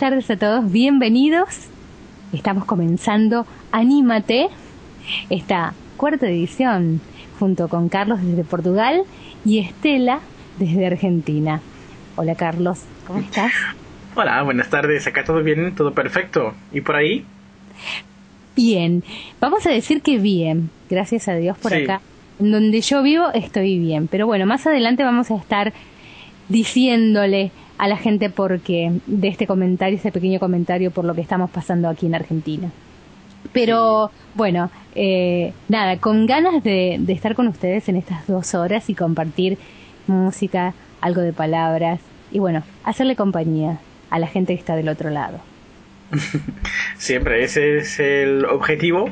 tardes a todos, bienvenidos. Estamos comenzando Anímate, esta cuarta edición, junto con Carlos desde Portugal y Estela desde Argentina. Hola Carlos, ¿cómo estás? Hola, buenas tardes, acá todo bien, todo perfecto. ¿Y por ahí? Bien, vamos a decir que bien, gracias a Dios por acá. En donde yo vivo estoy bien, pero bueno, más adelante vamos a estar diciéndole a la gente por qué de este pequeño comentario por lo que estamos pasando aquí en Argentina. Pero bueno, nada, con ganas de estar con ustedes en estas 2 horas y compartir música, algo de palabras y bueno, hacerle compañía a la gente que está del otro lado. Siempre, ese es el objetivo.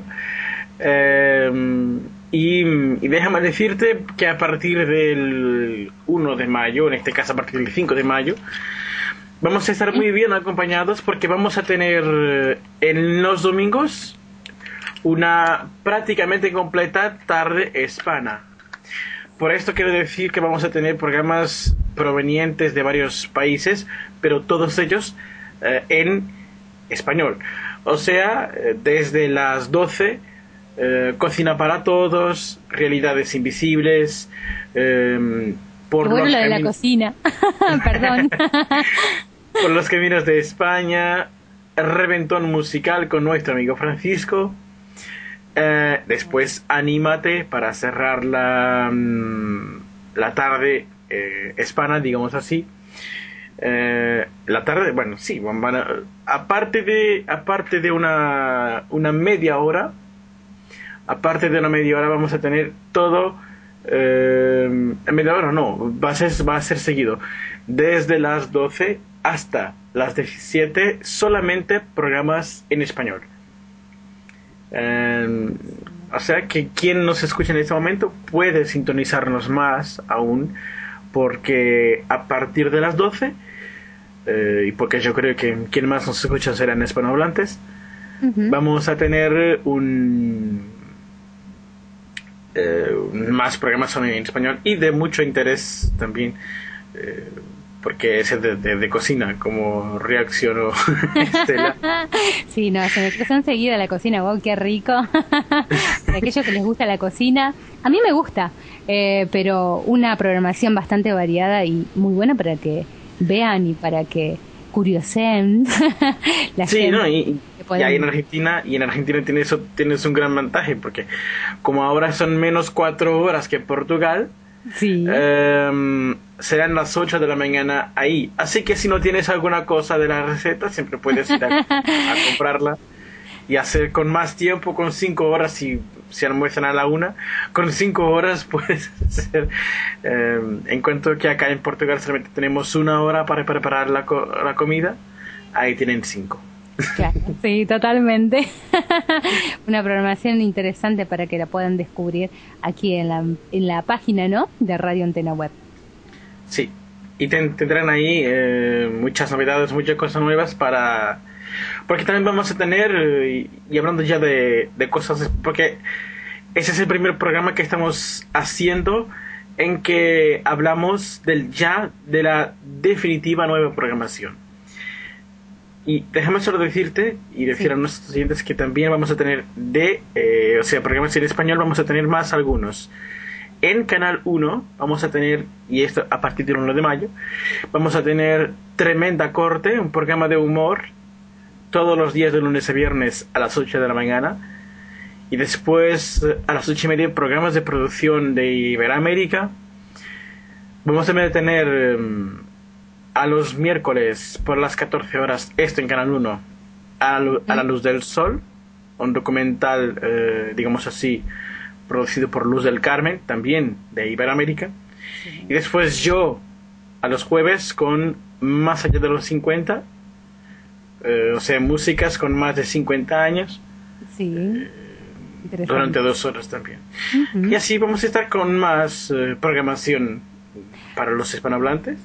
Y déjame decirte que a partir del 1 de mayo, en este caso a partir del 5 de mayo, vamos a estar muy bien acompañados porque vamos a tener en los domingos una prácticamente completa tarde hispana. Por esto quiero decir que vamos a tener programas provenientes de varios países, pero todos ellos en español. O sea, desde las 12... Cocina para todos, Realidades invisibles, por bueno, lo de la cocina. Perdón. Por los caminos de España, Reventón musical con nuestro amigo Francisco. Después Anímate para cerrar la tarde hispana, digamos así. La tarde, bueno, sí, aparte de una media hora. Aparte de una media hora vamos a tener todo, media hora no, va a ser seguido, desde las 12 hasta las 17, solamente programas en español. O sea que quien nos escucha en este momento puede sintonizarnos más aún, porque a partir de las 12, y porque yo creo que quien más nos escucha serán hispanohablantes, vamos a tener más programas son en español y de mucho interés también, porque es de cocina, como reaccionó Estela. Sí, no, se me cruzó enseguida la cocina, wow, qué rico. Para aquellos que les gusta la cocina, a mí me gusta, pero una programación bastante variada y muy buena para que vean y para que curioseen. Sí, no, y ahí en Argentina tienes un gran vantaje, porque como ahora son menos 4 horas que Portugal, sí. Serán las 8 de la mañana ahí, así que si no tienes alguna cosa de la receta siempre puedes ir a comprarla y hacer con más tiempo, con 5 horas, si almuerzan a la 1, con 5 horas puedes hacer, en cuanto que acá en Portugal solamente tenemos 1 hora para preparar la comida, ahí tienen 5. Claro, sí, totalmente. Una programación interesante para que la puedan descubrir aquí en la página, ¿no?, de Radio Antena Web. Sí, y tendrán ahí muchas novedades, muchas cosas nuevas porque también vamos a tener, y hablando ya de cosas, porque ese es el primer programa que estamos haciendo en que hablamos de la definitiva nueva programación. Y déjame solo decirte y decir a nuestros oyentes que también vamos a tener programas en español, vamos a tener más algunos. En Canal 1 vamos a tener, y esto a partir del 1 de mayo, vamos a tener Tremenda Corte, un programa de humor, todos los días de lunes a viernes a las 8 de la mañana. Y después a las 8:30 programas de producción de Iberoamérica. Vamos a tener a los miércoles por las 14 horas, esto en Canal 1, a la luz del sol, un documental, digamos así, producido por Luz del Carmen, también de Iberoamérica. Y después yo, a los jueves, con Más allá de los 50, o sea, músicas con más de 50 años. Sí. Durante 2 horas también. Y así vamos a estar con más programación para los hispanohablantes.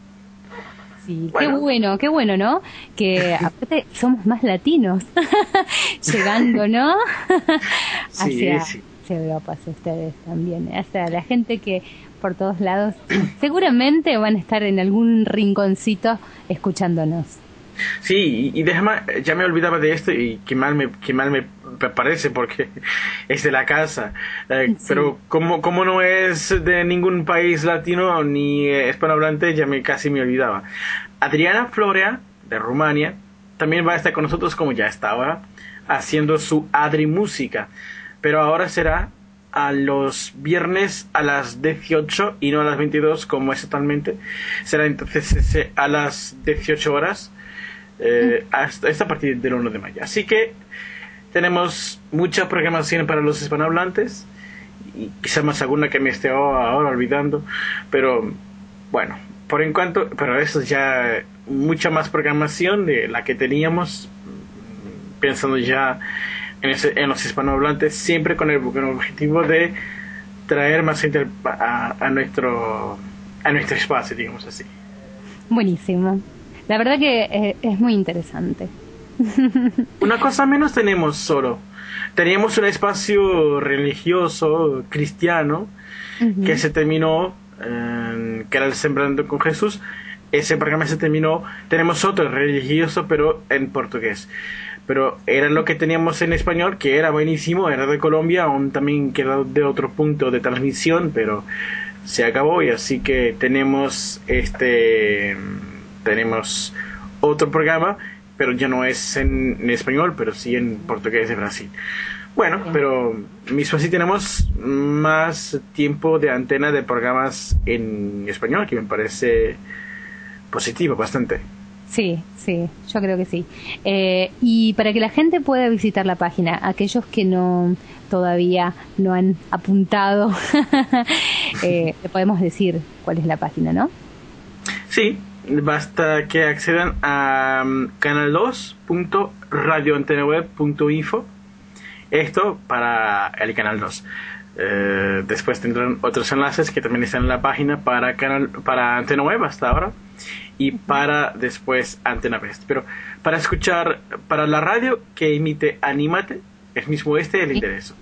Sí, bueno. Qué bueno, ¿no? Que aparte somos más latinos, llegando, ¿no? Hacia Europa, hacia ustedes también, hacia la gente que por todos lados seguramente van a estar en algún rinconcito escuchándonos. Sí, y déjame, ya me olvidaba de esto y qué mal me parece porque es de la casa. Sí. Pero como no es de ningún país latino ni hispanohablante, casi me olvidaba. Adriana Florea, de Rumania, también va a estar con nosotros como ya está ahora, haciendo su Adri Música. Pero ahora será a los viernes a las 18 y no a las 22 como es totalmente. Será entonces a las 18 horas. Hasta a partir del 1 de mayo. Así que tenemos mucha programación para los hispanohablantes y quizá más alguna que me esté ahora olvidando, pero bueno, por en cuanto, pero eso ya mucha más programación de la que teníamos, pensando ya en los hispanohablantes, siempre con el objetivo de traer más gente a nuestro espacio, digamos así. Buenísimo. La verdad que es muy interesante. Una cosa menos tenemos solo. Teníamos un espacio religioso, cristiano, que se terminó, que era el Sembrando con Jesús. Ese programa se terminó. Tenemos otro religioso, pero en portugués. Pero era lo que teníamos en español, que era buenísimo, era de Colombia, aún también queda de otro punto de transmisión, pero se acabó y así que tenemos otro programa, pero ya no es en español, pero sí en portugués de Brasil. Bueno, pero mismo así tenemos más tiempo de antena de programas en español, que me parece positivo bastante. Sí, sí, yo creo que sí. Y para que la gente pueda visitar la página, aquellos que todavía no han apuntado, le podemos decir cuál es la página, ¿no? Sí, basta que accedan a canal2.radioantenaweb.info. Esto para el canal 2. Después tendrán otros enlaces que también están en la página para Antena Web hasta ahora y para después Antena Best. Pero para escuchar, para la radio que emite Anímate, es mismo el interés.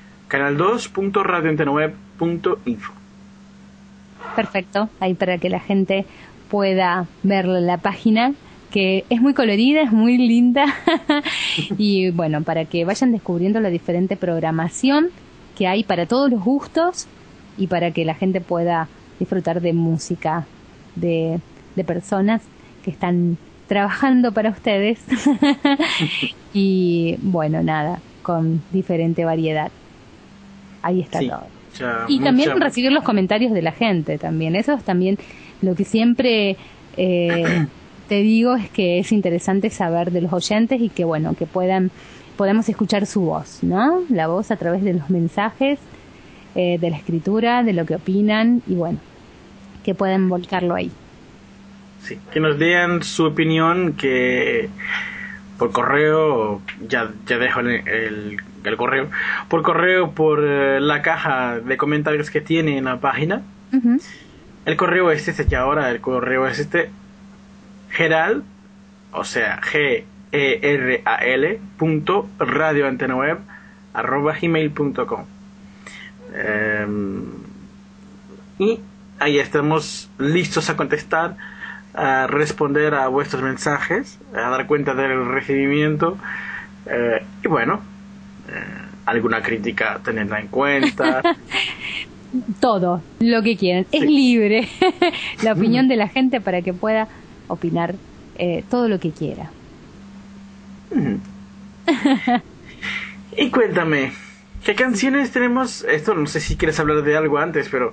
Canal2.radioantenaweb.info. Perfecto, ahí para que la gente pueda ver la página, que es muy colorida, es muy linda y bueno, para que vayan descubriendo la diferente programación que hay para todos los gustos y para que la gente pueda disfrutar de música de personas que están trabajando para ustedes y bueno, nada, con diferente variedad. Ahí está todo. Y también recibir los comentarios de la gente también. Eso es también lo que siempre te digo, es que es interesante saber de los oyentes y que bueno, que podamos escuchar su voz, ¿no? La voz a través de los mensajes, de la escritura, de lo que opinan y bueno, que puedan volcarlo ahí. Sí, que nos den su opinión, que por correo, ya dejo el correo, por la caja de comentarios que tiene en la página. Uh-huh. El correo es este, ahora el correo es este, Geral, o sea, geral.radioantenaweb@gmail.com. Y ahí estamos listos a contestar, a responder a vuestros mensajes, a dar cuenta del recibimiento, y bueno, alguna crítica tenerla en cuenta. Todo lo que quieran, sí. Es libre la opinión de la gente para que pueda opinar todo lo que quiera. Y cuéntame, ¿qué canciones tenemos? Esto no sé si quieres hablar de algo antes, pero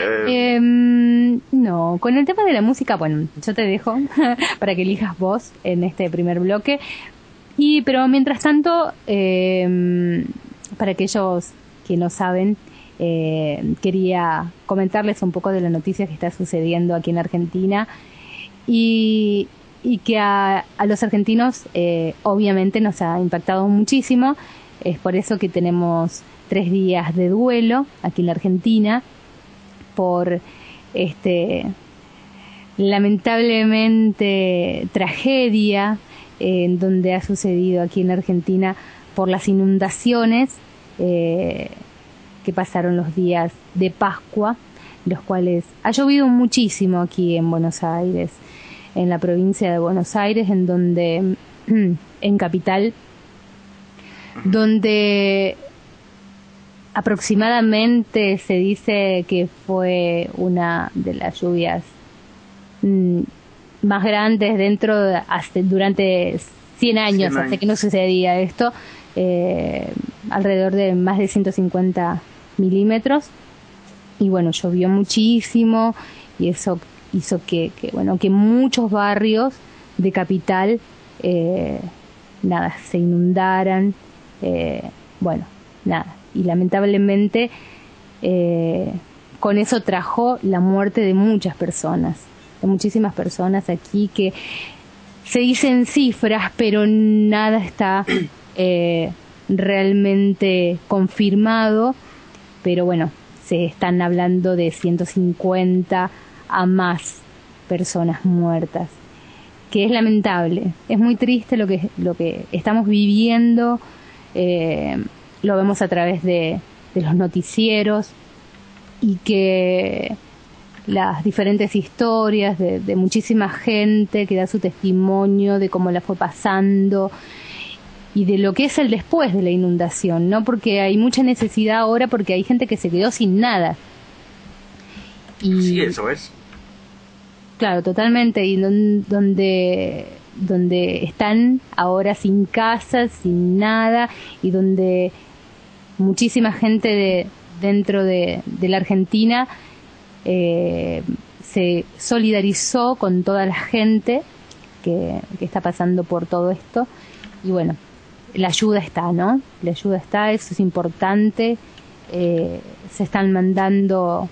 no, con el tema de la música, bueno, yo te dejo para que elijas vos en este primer bloque. Pero mientras tanto, para aquellos que no saben, quería comentarles un poco de la noticia que está sucediendo aquí en Argentina y que a los argentinos obviamente nos ha impactado muchísimo. Es por eso que tenemos 3 días de duelo aquí en la Argentina por lamentablemente tragedia en donde ha sucedido aquí en la Argentina por las inundaciones que pasaron los días de Pascua, los cuales ha llovido muchísimo aquí en Buenos Aires. en la provincia de Buenos Aires, en donde, en Capital, donde aproximadamente se dice que fue una de las lluvias más grandes durante 100 años, hasta que no sucedía esto, alrededor de más de 150 milímetros. Y bueno, llovió muchísimo y eso hizo que muchos barrios de Capital se inundaran. Y lamentablemente con eso trajo la muerte de muchas personas, de muchísimas personas aquí, que se dicen cifras, pero nada está realmente confirmado, pero bueno, se están hablando de 150 a más personas muertas, que es lamentable, es muy triste lo que estamos viviendo. Lo vemos a través de los noticieros, y que las diferentes historias de muchísima gente que da su testimonio de cómo la fue pasando y de lo que es el después de la inundación, ¿no? Porque hay mucha necesidad ahora, porque hay gente que se quedó sin nada. Sí, eso es. Claro, totalmente. Y donde están ahora sin casa, sin nada, y donde muchísima gente dentro de la Argentina se solidarizó con toda la gente que está pasando por todo esto. Y bueno, la ayuda está, ¿no? La ayuda está, eso es importante. Se están mandando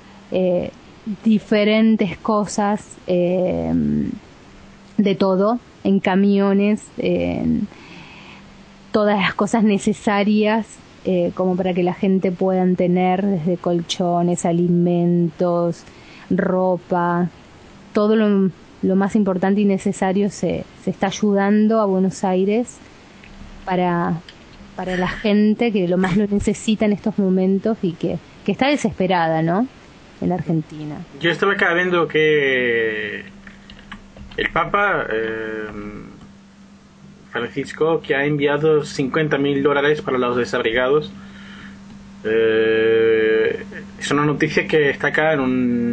diferentes cosas, de todo, en camiones, en todas las cosas necesarias, como para que la gente puedan tener, desde colchones, alimentos, ropa, todo lo más importante y necesario se está ayudando a Buenos Aires para la gente que lo más lo necesita en estos momentos y que está desesperada, ¿no? En Argentina. Yo estaba acá viendo que el Papa Francisco, que ha enviado $50,000 para los desabrigados, es una noticia que está acá en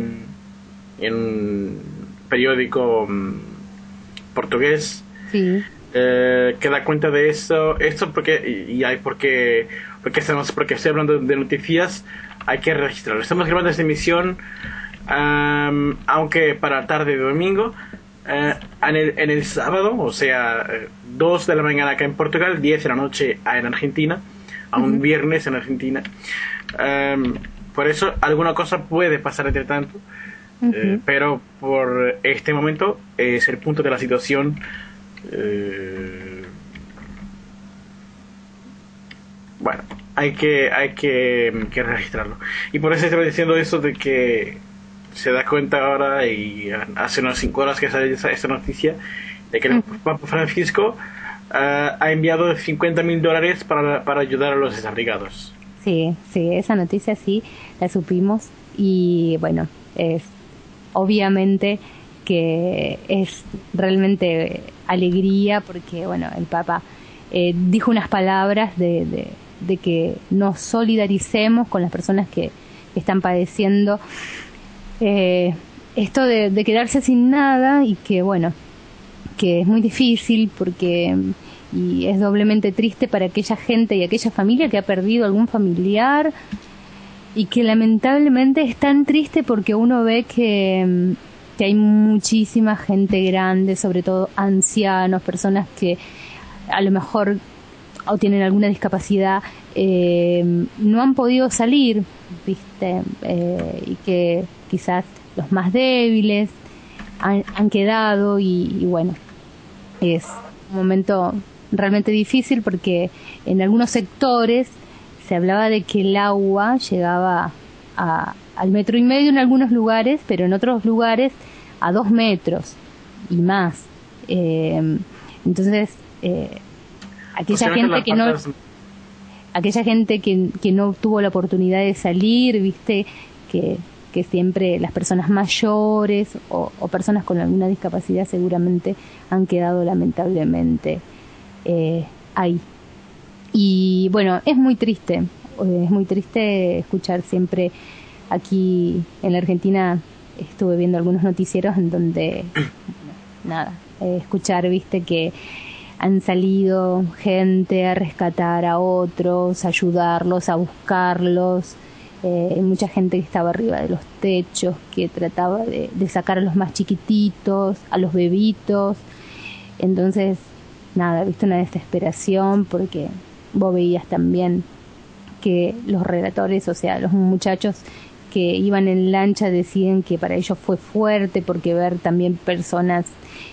un periódico portugués. Sí. Que da cuenta de esto porque estoy hablando de noticias, hay que registrarlo. Estamos grabando esta emisión aunque para la tarde de domingo, en el sábado, o sea, 2 de la mañana acá en Portugal, 10 de la noche en Argentina, a un viernes en Argentina. Por eso alguna cosa puede pasar entre tanto, pero por este momento es el punto de la situación. Bueno, hay que registrarlo, y por eso estaba diciendo eso de que se da cuenta ahora, y hace unas 5 horas que sale esta noticia, de que el Papa Francisco ha enviado $50,000 para ayudar a los desabrigados. Sí, esa noticia sí la supimos, y bueno, es obviamente que es realmente alegría, porque bueno, el Papa dijo unas palabras de que nos solidaricemos con las personas que están padeciendo esto de quedarse sin nada, y que bueno, que es muy difícil, y es doblemente triste para aquella gente y aquella familia que ha perdido algún familiar, y que lamentablemente es tan triste porque uno ve que hay muchísima gente grande, sobre todo ancianos, personas que a lo mejor o tienen alguna discapacidad, no han podido salir, ¿viste? Y que quizás los más débiles han quedado, y bueno, es un momento realmente difícil, porque en algunos sectores se hablaba de que el agua llegaba al 1,5 metros en algunos lugares, pero en otros lugares a 2 metros y más. Entonces, aquella gente que no tuvo la oportunidad de salir, viste, que que siempre las personas mayores o personas con alguna discapacidad seguramente han quedado lamentablemente ahí. Y bueno, es muy triste escuchar siempre aquí en la Argentina. Estuve viendo algunos noticieros en donde escuchar, viste, que han salido gente a rescatar a otros, a ayudarlos, a buscarlos. Mucha gente que estaba arriba de los techos, que trataba de sacar a los más chiquititos, a los bebitos. Entonces, viste, una desesperación, porque vos veías también que los relatores, o sea, los muchachos que iban en lancha, decían que para ellos fue fuerte, porque ver también personas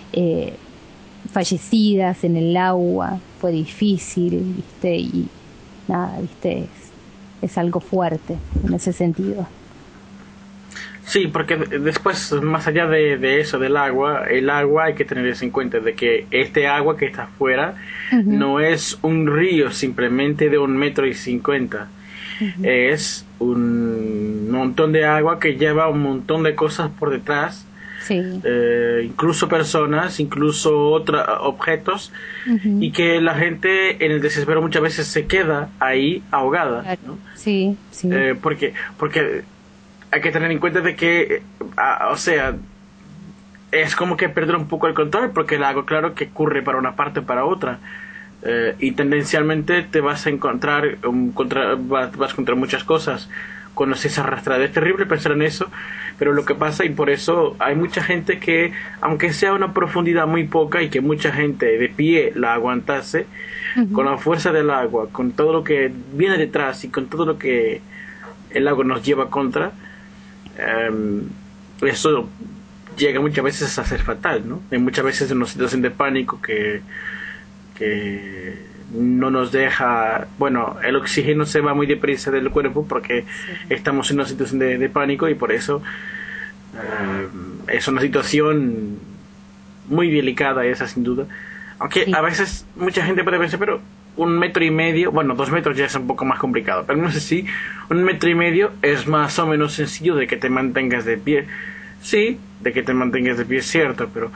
fallecidas en el agua fue difícil, viste, y viste, es algo fuerte en ese sentido. Sí, porque después, más allá de eso, del agua, el agua hay que tener eso en cuenta, de que este agua que está afuera no es un río simplemente de 1,50 m. Es un montón de agua que lleva un montón de cosas por detrás, incluso personas, incluso objetos, y que la gente en el desespero muchas veces se queda ahí ahogada, claro, ¿no? Sí. Porque hay que tener en cuenta de que, o sea, es como que perder un poco el control, porque el agua, claro, que corre para una parte o para otra, y tendencialmente te vas a encontrar, vas contra muchas cosas. Cuando se arrastra, es terrible pensar en eso, pero lo que pasa, y por eso hay mucha gente que, aunque sea una profundidad muy poca y que mucha gente de pie la aguantase, con la fuerza del agua, con todo lo que viene detrás y con todo lo que el agua nos lleva contra, eso llega muchas veces a ser fatal, ¿no? Hay muchas veces una situación de pánico que no nos deja, bueno, el oxígeno se va muy deprisa del cuerpo porque estamos en una situación de pánico, y por eso es una situación muy delicada esa, sin duda. Aunque a veces mucha gente puede pensar, pero 1,5 m, bueno, 2 metros ya es un poco más complicado, pero no sé si 1,5 m es más o menos sencillo de que te mantengas de pie. Sí, de que te mantengas de pie es cierto, pero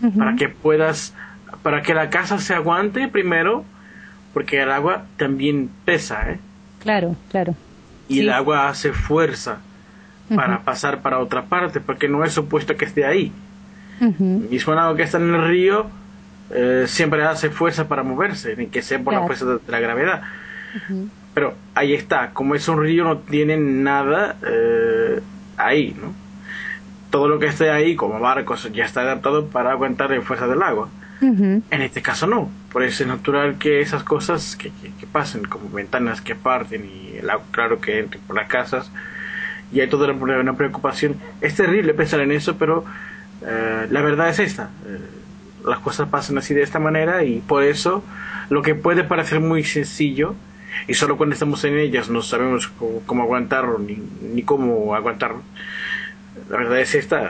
para que la casa se aguante primero, porque el agua también pesa, Claro. Y el agua hace fuerza para pasar para otra parte, porque no es supuesto que esté ahí. Mismo el agua que está en el río siempre hace fuerza para moverse, ni que sea por la fuerza de la gravedad. Pero ahí está, como es un río, no tiene nada ahí, ¿no? Todo lo que esté ahí, como barcos, ya está adaptado para aguantar la fuerza del agua. En este caso no, por eso es natural que esas cosas que pasen, como ventanas que parten y el agua, claro, que entre por las casas, y hay toda una preocupación. Es terrible pensar en eso, pero la verdad es esta, las cosas pasan así, de esta manera, y por eso lo que puede parecer muy sencillo, y solo cuando estamos en ellas no sabemos cómo aguantarlo ni cómo aguantarlo, la verdad es esta.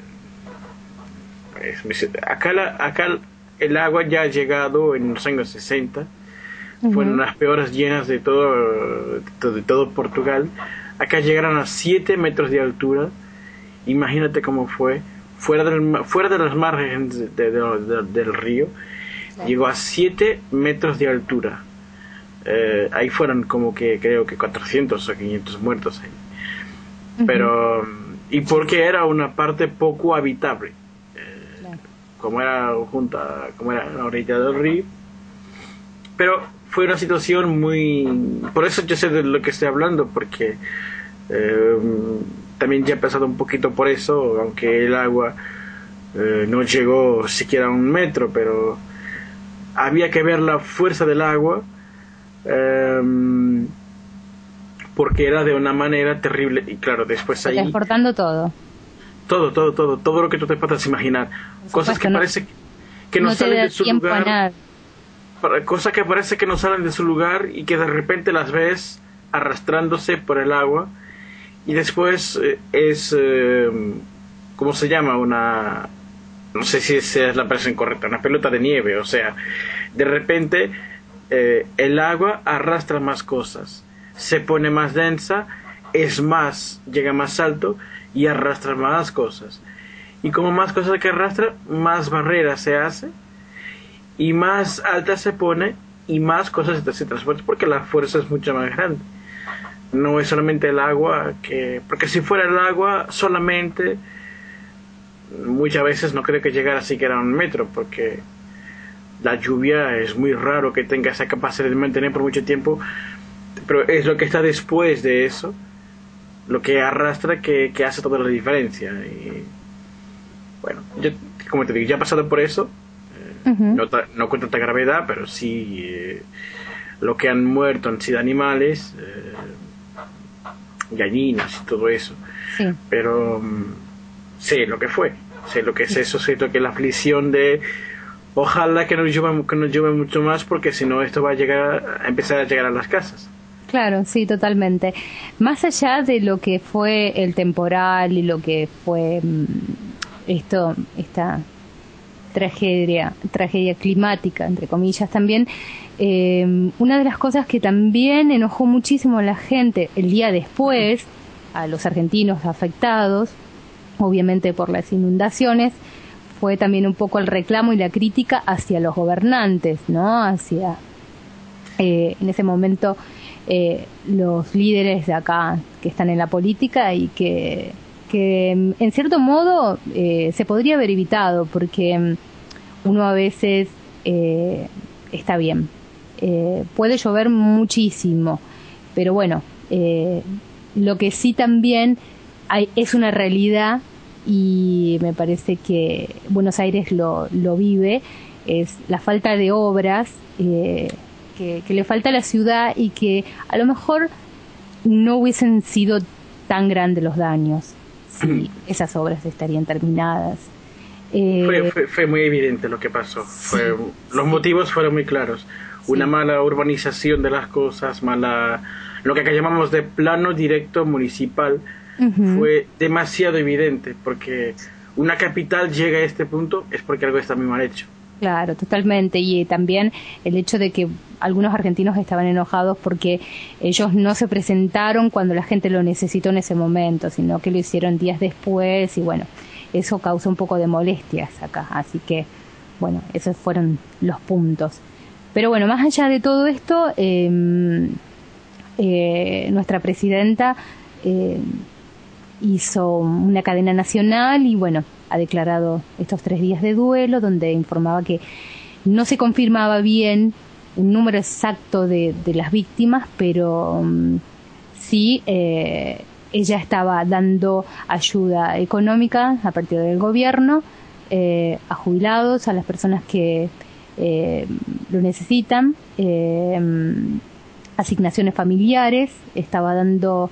Acá el agua ya ha llegado en los años 60, fueron las peores llenas de todo Portugal. Acá llegaron a 7 metros de altura. Imagínate cómo fue, fuera de las márgenes del río, llegó a 7 metros de altura. Ahí fueron como que, creo que 400 o 500 muertos ahí. Pero, y porque era una parte poco habitable, como era en la orilla del río, pero fue una situación por eso yo sé de lo que estoy hablando, porque también ya he pasado un poquito por eso, aunque el agua no llegó siquiera a 1 metro, pero había que ver la fuerza del agua, porque era de una manera terrible, y claro, después ahí transportando todo lo que tú te puedas imaginar, cosas que parece que no salen de su lugar, cosas que parece que no salen de su lugar y que de repente las ves arrastrándose por el agua, y después ¿cómo se llama? No sé si esa es la expresión correcta, una pelota de nieve, o sea, de repente el agua arrastra más cosas, se pone más densa, llega más alto y arrastra más cosas. Y como más cosas que arrastra, más barreras se hace y más alta se pone y más cosas se transportan porque la fuerza es mucho más grande. No es solamente el agua, porque si fuera el agua solamente, muchas veces no creo que llegara siquiera a 1 metro, porque la lluvia es muy raro que tenga esa capacidad de mantener por mucho tiempo, pero es lo que está después de eso, lo que arrastra, que hace toda la diferencia. Y bueno, yo, como te digo, ya he pasado por eso, no con tanta gravedad, pero sí lo que han muerto han sido animales, gallinas y todo eso. Sí. Pero sé lo que fue, sé lo que es eso, sé lo que es la aflicción de ojalá que no llueva mucho más, porque si no esto va a empezar a llegar a las casas. Claro, sí, totalmente. Más allá de lo que fue el temporal y lo que fue esta tragedia climática, entre comillas, también, una de las cosas que también enojó muchísimo a la gente el día después, a los argentinos afectados, obviamente por las inundaciones, fue también un poco el reclamo y la crítica hacia los gobernantes, ¿no? Hacia, en ese momento, los líderes de acá que están en la política y que en cierto modo se podría haber evitado, porque uno a veces está bien, puede llover muchísimo, pero bueno, lo que sí también es una realidad, y me parece que Buenos Aires lo vive, es la falta de obras que le falta a la ciudad, y que a lo mejor no hubiesen sido tan grandes los daños si esas obras estarían terminadas. Fue muy evidente lo que pasó. Sí. Los motivos fueron muy claros. Sí. Una mala urbanización de las cosas, lo que acá llamamos de plano directo municipal, fue demasiado evidente, porque una capital llega a este punto es porque algo está muy mal hecho. Claro, totalmente. Y también el hecho de que algunos argentinos estaban enojados porque ellos no se presentaron cuando la gente lo necesitó en ese momento, sino que lo hicieron días después, y bueno, eso causó un poco de molestias acá. Así que, bueno, esos fueron los puntos. Pero bueno, más allá de todo esto, nuestra presidenta hizo una cadena nacional y bueno, ha declarado estos 3 días de duelo, donde informaba que no se confirmaba bien un número exacto de las víctimas, pero sí ella estaba dando ayuda económica a partir del gobierno, a jubilados, a las personas que lo necesitan, asignaciones familiares, estaba dando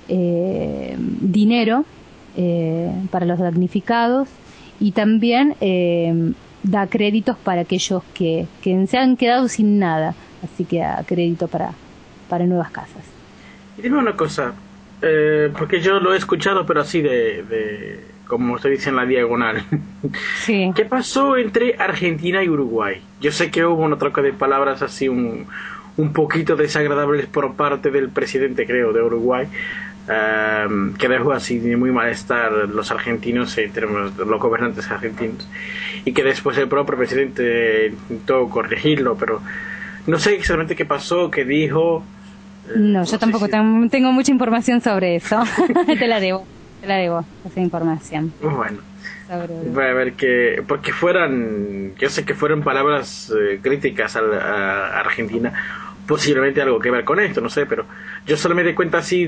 dinero para los damnificados, y también da créditos para aquellos que se han quedado sin nada, así que da crédito para nuevas casas. Y dime una cosa, porque yo lo he escuchado, pero así de como usted dice, en la diagonal. Sí. ¿Qué pasó entre Argentina y Uruguay? Yo sé que hubo una troca de palabras así un poquito desagradables por parte del presidente, creo, de Uruguay, que dejó así de muy malestar los argentinos, los gobernantes argentinos, y que después el propio presidente intentó corregirlo, pero no sé exactamente qué pasó, qué dijo. No, yo tampoco tengo mucha información sobre eso. Te la debo esa información. Bueno, voy a ver que, porque yo sé que fueron palabras críticas a Argentina, posiblemente algo que ver con esto, no sé, pero yo solo me di cuenta así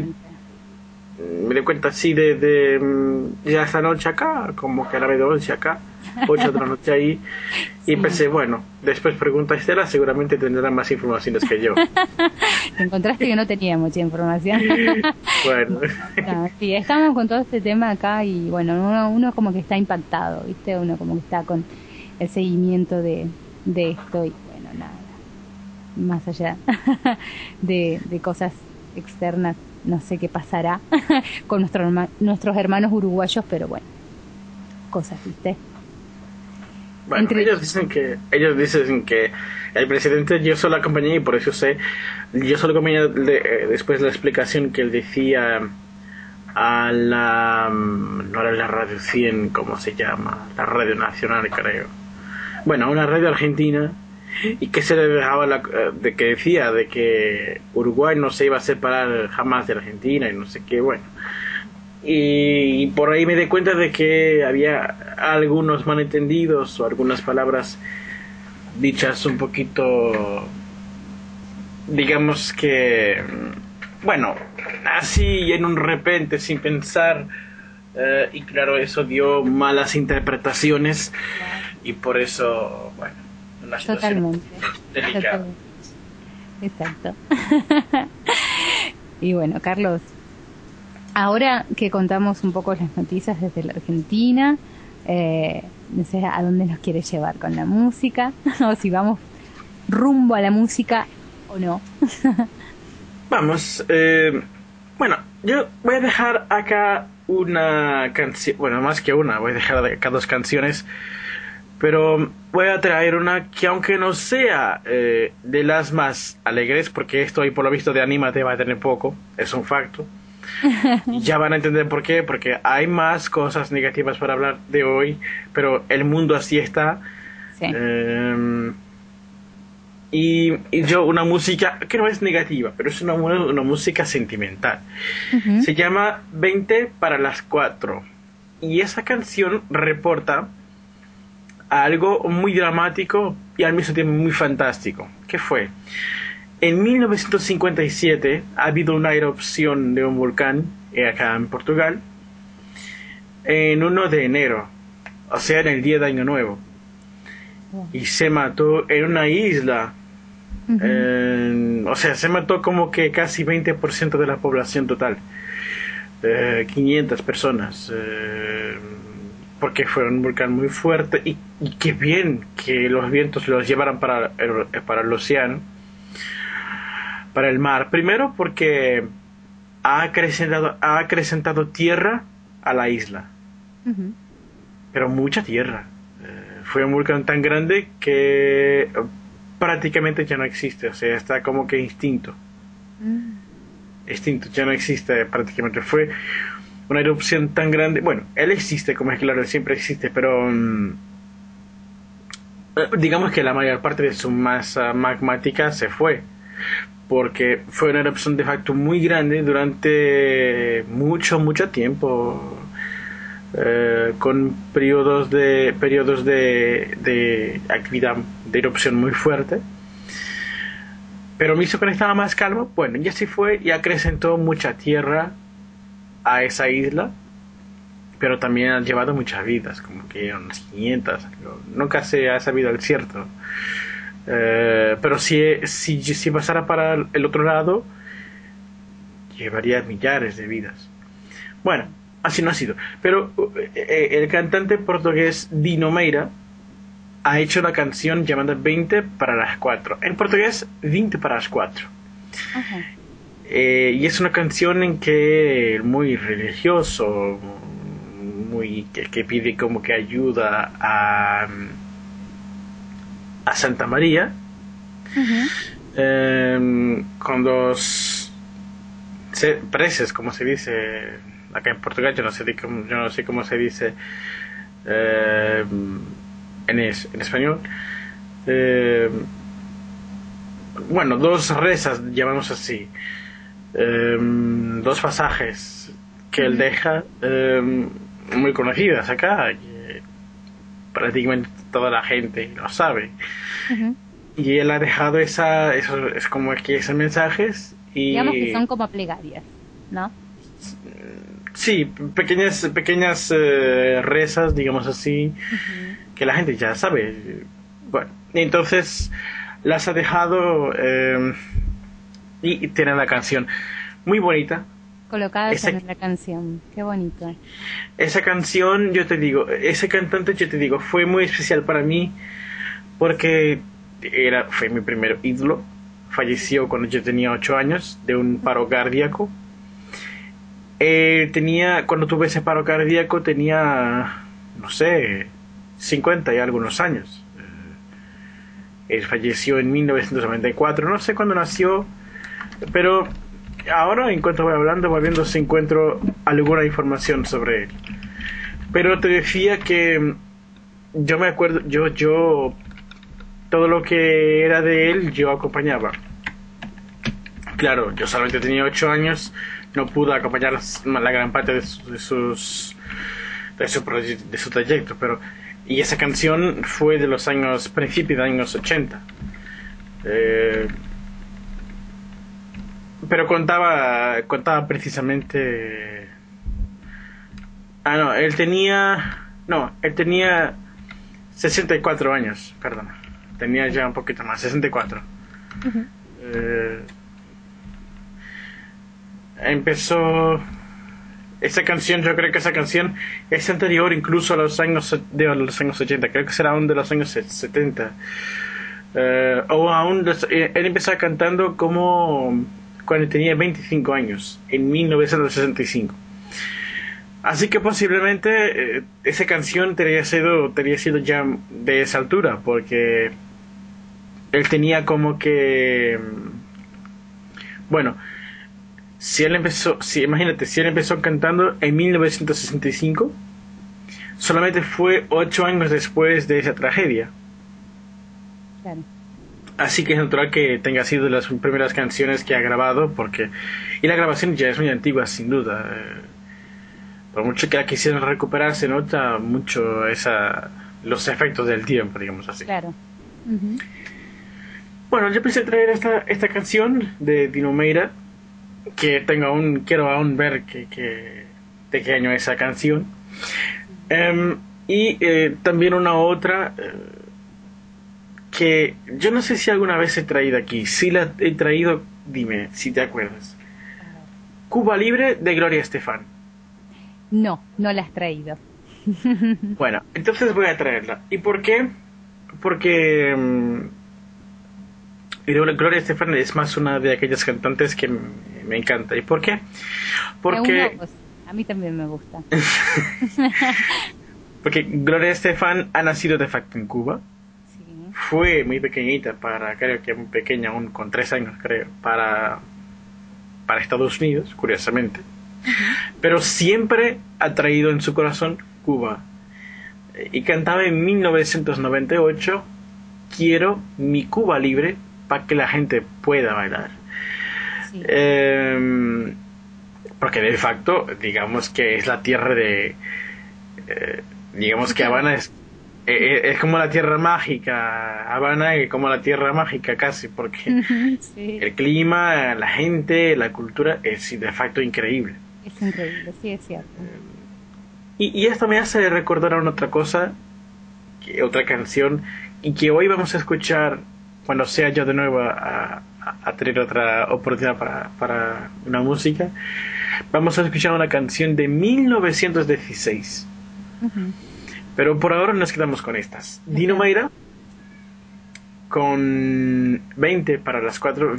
de ya esta noche acá, como que era de 11 acá, 8 de la noche ahí, y sí. Pensé, bueno, después pregunta a Estela, seguramente tendrán más informaciones que yo. Te encontraste que no tenía mucha información. Bueno. No, sí, estamos con todo este tema acá, y bueno, uno como que está impactado, ¿viste? Uno como que está con el seguimiento de esto, y bueno, nada, más allá de cosas externas, no sé qué pasará con nuestros hermanos uruguayos, pero bueno, cosas, ¿viste? Bueno, ellos dicen que el presidente, yo solo acompañé y por eso sé, yo solo acompañé después de la explicación que él decía a la, no era la Radio 100, ¿cómo se llama? La Radio Nacional, creo. Bueno, una radio argentina, y que se le dejaba de que decía de que Uruguay no se iba a separar jamás de Argentina y no sé qué, bueno. Y por ahí me di cuenta de que había algunos malentendidos o algunas palabras dichas un poquito, digamos que, bueno, así en un repente, sin pensar, y claro, eso dio malas interpretaciones y por eso, bueno, una situación delicada. Totalmente. Exacto. Y bueno, Carlos, ahora que contamos un poco las noticias desde la Argentina, no sé a dónde nos quiere llevar con la música, o si vamos rumbo a la música o no. Vamos, bueno, yo voy a dejar acá una canción, bueno, más que una, voy a dejar acá dos canciones, pero voy a traer una que aunque no sea de las más alegres, porque esto ahí por lo visto de Anímate va a tener poco, es un facto. Ya van a entender por qué, porque hay más cosas negativas para hablar de hoy, pero el mundo así está. Sí. Y yo, una música que no es negativa, pero es una música sentimental. Uh-huh. Se llama 20 para las 4. Y esa canción reporta algo muy dramático y al mismo tiempo muy fantástico. ¿Qué fue? En 1957 ha habido una erupción de un volcán acá en Portugal en 1 de enero, o sea, en el día de Año Nuevo. Y se mató en una isla. O sea, se mató como que casi 20% de la población total. 500 personas. Porque fue un volcán muy fuerte. Y qué bien que los vientos los llevaran para el océano. Para el mar. Primero porque ha acrecentado tierra a la isla. Uh-huh. Pero mucha tierra. Fue un volcán tan grande que prácticamente ya no existe, o sea, está como que extinto. Extinto, ya no existe prácticamente. Fue una erupción tan grande. Bueno, él existe, como es claro, siempre existe, pero digamos que la mayor parte de su masa magmática se fue, porque fue una erupción de facto muy grande durante mucho tiempo. Con periodos de actividad de erupción muy fuerte, pero me hizo que estaba más calmo. Bueno, y así fue, y acrecentó mucha tierra a esa isla, pero también ha llevado muchas vidas, como que unas 500, nunca se ha sabido el cierto, pero si pasara para el otro lado llevaría millares de vidas. Bueno, así no ha sido. Pero el cantante portugués Dino Meira ha hecho una canción llamada 20 para las 4. En portugués, 20 para las 4. Uh-huh. Y es una canción en que muy religioso, muy que pide como que ayuda a Santa María. Uh-huh. Con dos preces, como se dice acá en Portugal, yo no sé cómo se dice en español. Bueno, dos rezas, llamamos así, dos pasajes que él deja muy conocidas acá, que prácticamente toda la gente lo sabe. Uh-huh. Y él ha dejado esos como aquí esos mensajes, y digamos que son como plegarias, ¿no? Sí, pequeñas rezas, digamos así, uh-huh, que la gente ya sabe. Bueno, entonces las ha dejado y tiene la canción muy bonita. Colocadas en la canción, qué bonito. Esa canción, yo te digo, ese cantante, yo te digo, fue muy especial para mí porque fue mi primer ídolo. Falleció cuando yo tenía 8 años de un paro cardíaco. Cuando tuve ese paro cardíaco tenía, no sé, 50 y algunos años. Él falleció en 1994, no sé cuándo nació, pero ahora en cuanto voy hablando, voy viendo si encuentro alguna información sobre él. Pero te decía que yo me acuerdo, yo todo lo que era de él yo acompañaba. Claro, yo solamente tenía 8 años, no pude acompañar la gran parte de su trayecto, pero y esa canción fue de los años, principios de los años 80. Pero contaba precisamente... él tenía 64 años, perdón. Tenía ya un poquito más, 64. Uh-huh. Empezó... Esa canción, yo creo que esa canción es anterior incluso a los años 80, creo que será aún de los años 70. Él empezó cantando como cuando tenía 25 años, en 1965. Así que posiblemente esa canción tenía sido ya de esa altura, porque él tenía como que... Bueno, imagínate, si él empezó cantando en 1965, solamente fue 8 años después de esa tragedia. Claro. Así que es natural que tenga sido de las primeras canciones que ha grabado, y la grabación ya es muy antigua, sin duda. Por mucho que la quisieran recuperar, se nota mucho los efectos del tiempo, digamos así. Claro. Uh-huh. Bueno, yo pensé traer esta canción de Dino Meira, que quiero aún ver de qué año es esa canción. También una otra que yo no sé si alguna vez he traído aquí. Si la he traído, dime si te acuerdas. Cuba Libre, de Gloria Estefan. No la has traído. Bueno, entonces voy a traerla. ¿Y por qué? Porque Gloria Estefan es más una de aquellas cantantes que me encanta. ¿Y por qué? Porque... a mí también me gusta. Porque Gloria Estefan ha nacido de facto en Cuba. Sí. Fue muy pequeñita, creo que muy pequeña, aún con 3 años, creo, para Estados Unidos, curiosamente. Uh-huh. Pero siempre ha traído en su corazón Cuba. Y cantaba en 1998, Quiero mi Cuba libre, para que la gente pueda bailar. Sí. Porque de facto, digamos que es la tierra de... digamos que Habana es como la tierra mágica. Habana es como la tierra mágica casi, porque sí. El clima, la gente, la cultura es de facto increíble. Es increíble, sí, es cierto. Y esto me hace recordar a otra cosa, otra canción, y que hoy vamos a escuchar cuando sea yo de nuevo a tener otra oportunidad para una música. Vamos a escuchar una canción de 1916. Uh-huh. Pero por ahora nos quedamos con estas. Okay. Dino Meira con 20 para las 4.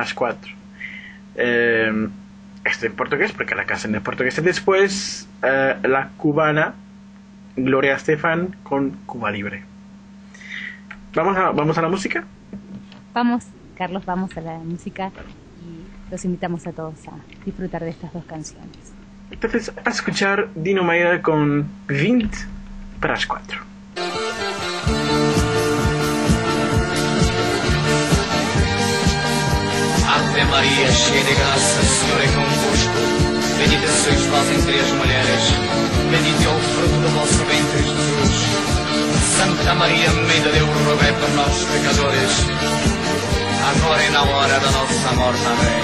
Esto en portugués, porque la canción en portugués. Y después la cubana Gloria Estefan con Cuba Libre. ¿Vamos a la música? Vamos, Carlos, vamos a la música y los invitamos a todos a disfrutar de estas dos canciones. Entonces, a escuchar Dino Meira con 20 para las 4. Ave Maria, cheia de graça, Senhor é convosco. Bendita sois vós entre as mulheres, bendito é o fruto do vosso ventre, Jesus. Santa Maria, Mãe de Deus, rogai por nós, pecadores, agora e na hora da nossa morte. Amém.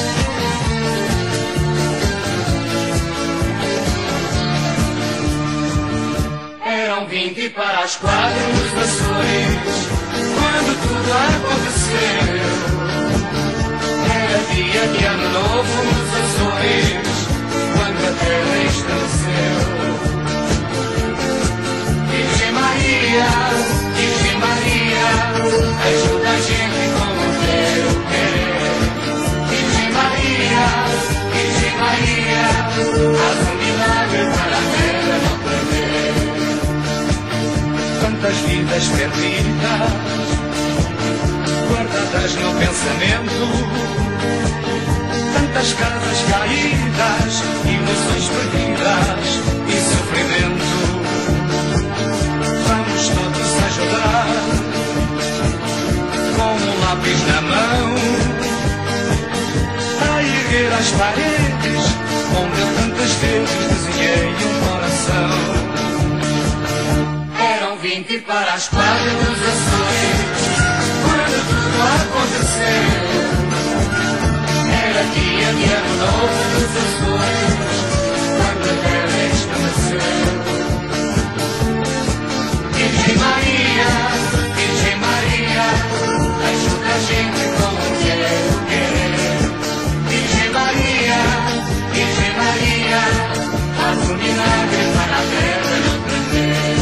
Eram 20 para as 4 nos Açores, quando tudo aconteceu. Era dia de ano novo nos Açores, quando a terra estremeceu. Virgem Maria, ajuda a gente como Deus quer. Virgem Maria, faz um milagre para a terra não tremer. guardadas no pensamento, tantas casas caídas, ilusões perdidas e sofrimento. Vamos todos ajudar, com um lápis na mão, a erguer as paredes onde eu tantas vezes desenhei um coração. Eram 20 para as 4 nos Açores, quando tudo aconteceu. Era dia de ano novo nos Açores, quando a terra estremeceu. Virgem Maria, ajuda a gente com o que eu quero. Virgem Maria, faz um milagre para a terra não tremer.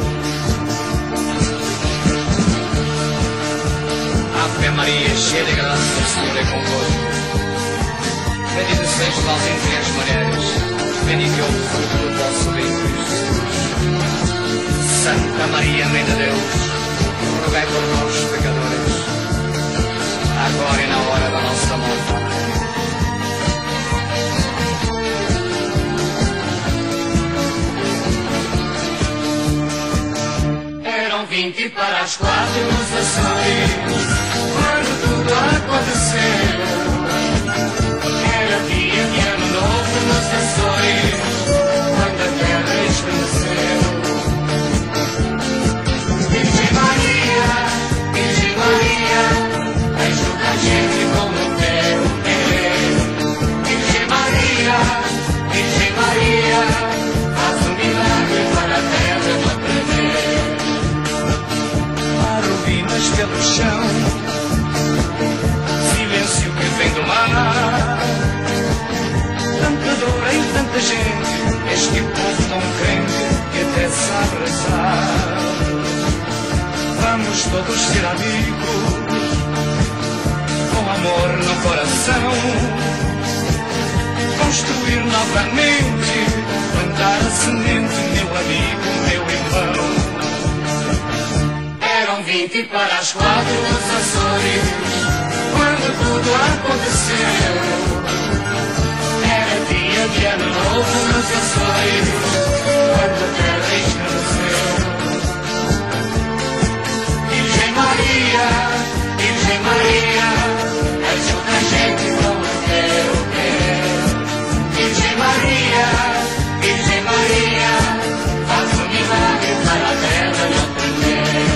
Ave Maria, cheia de graça, o Senhor é convosco. Bendita sois vós entre as mulheres, bendito é o fruto do vosso ventre, Jesus. Santa Maria, Mãe de Deus, rogai por nós, pecadores, agora e na hora da nossa morte. Eram 20 para as 4 nos Açores, quando tudo aconteceu. Era dia de ano novo nos Açores, quando a terra estremeceu. Virgem Maria, ajuda a gente com o teu querer. Virgem Maria, faz um milagre para a terra não tremer. Há ruínas pelo chão, silêncio que vem do mar. Tanta dor em tanta gente, este povo tão crente que até sabe rezar. Vamos todos ser amigos, com amor no coração, construir novamente, plantar a semente, meu amigo, meu irmão. Eram 20 para as 4 nos Açores, quando tudo aconteceu. Era dia de ano novo nos Açores, quando a terra estremeceu. Virgem Maria, ajuda a gente com o teu querer. Virgem Maria, faz um milagre para a terra não tremer.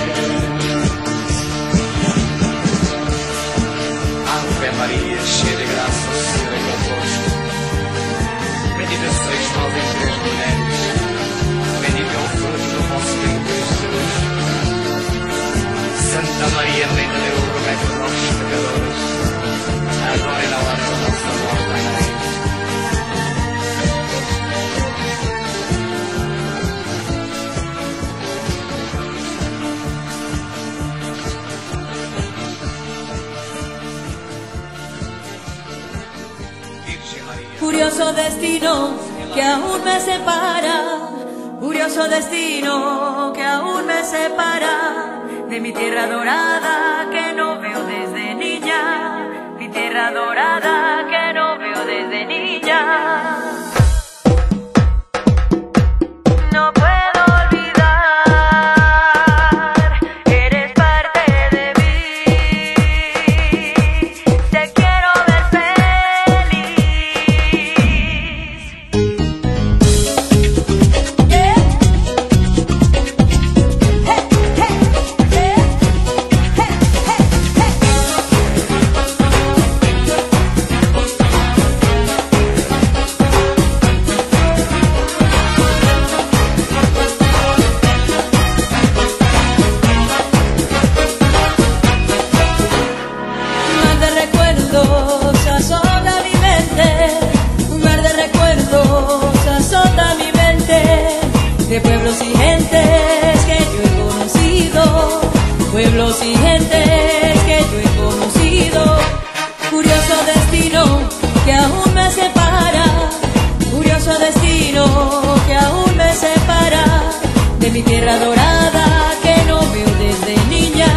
Ave Maria, cheia de graça, o Senhor é convosco. Bendita sois vós entre as mulheres, bendito é o fruto do vosso ventre, Jesus. Santa Maria, Mãe de Deus, rogai por nós, pecadores, agora e na hora da nossa morte. Amém. Curioso destino que aún me separa, curioso destino que aún me separa de mi tierra dorada que no veo desde niña, mi tierra dorada que no veo desde niña. No puedo olvidar, eres parte de mí, te quiero ver feliz. De pueblos y gentes que yo he conocido, pueblos y gentes que yo he conocido. Curioso destino que aún me separa, curioso destino que aún me separa de mi tierra dorada que no veo desde niña,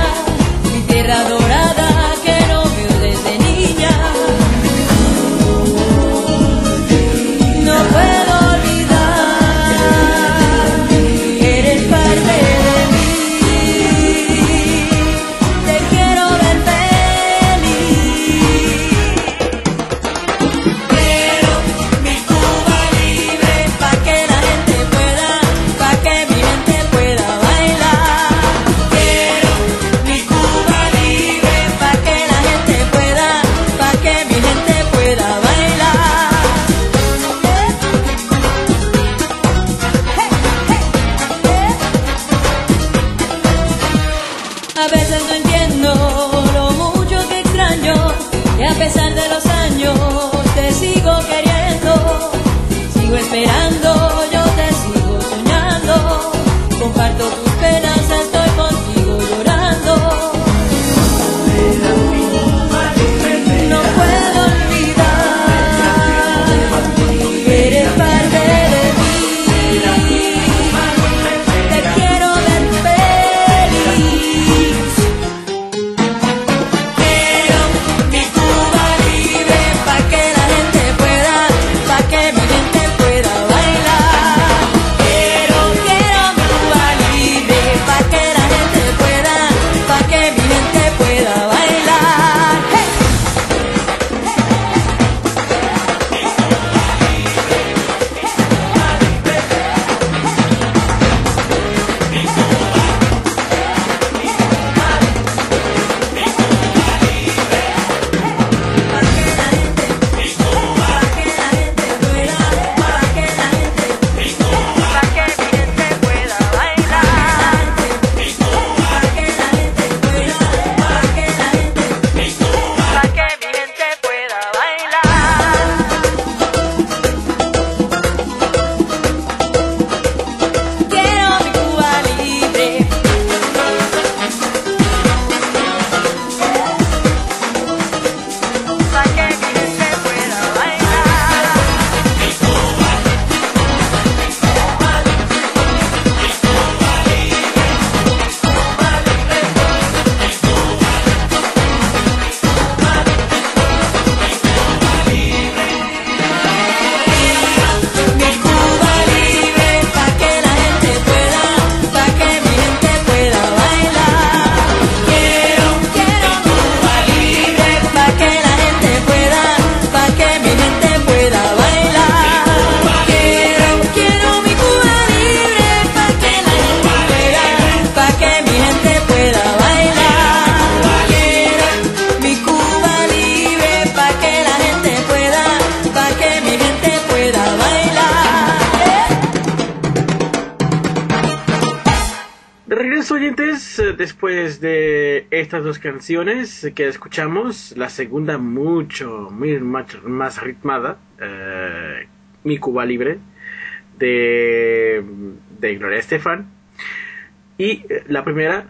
Entonces, después de estas dos canciones que escuchamos, la segunda muy más ritmada, Mi Cuba Libre, de Gloria Estefan, y la primera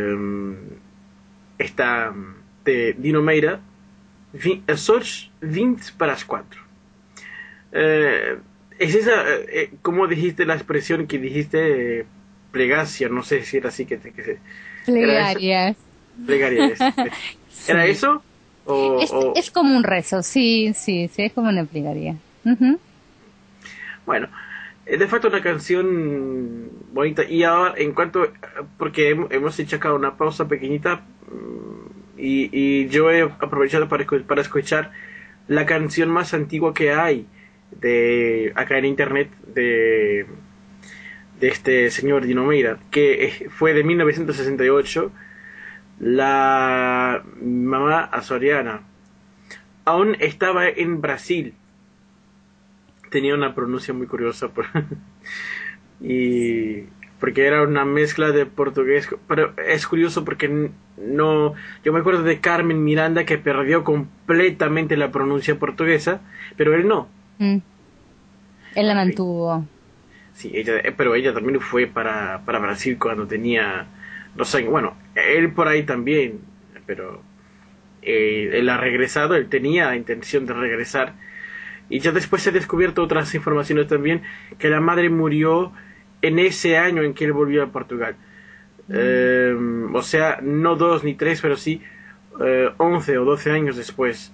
está de Dino Meira, Sols 20 para las 4. Es esa, como dijiste la expresión que dijiste, plegacia, no sé si era así que Plegarias. Plegarias. ¿Era Sí. eso? Es como un rezo, sí, es como una plegaria. Ujú. Bueno, de facto una canción bonita. Y ahora, en cuanto, porque hemos hecho acá una pausa pequeñita, y yo he aprovechado para escuchar la canción más antigua que hay acá en internet de este señor Dino Meira, que fue de 1968, La Mamá Açoriana. Aún estaba en Brasil. Tenía una pronuncia muy curiosa y porque era una mezcla de portugués, pero es curioso porque no, yo me acuerdo de Carmen Miranda, que perdió completamente la pronuncia portuguesa, pero él no. Él la mantuvo. Sí, pero ella también fue para Brasil cuando tenía 2 años. Bueno, él por ahí también, pero él ha regresado, él tenía intención de regresar. Y ya después he descubierto otras informaciones también, que la madre murió en ese año en que él volvió a Portugal. O sea, no 2 ni 3, pero sí 11 o 12 años después.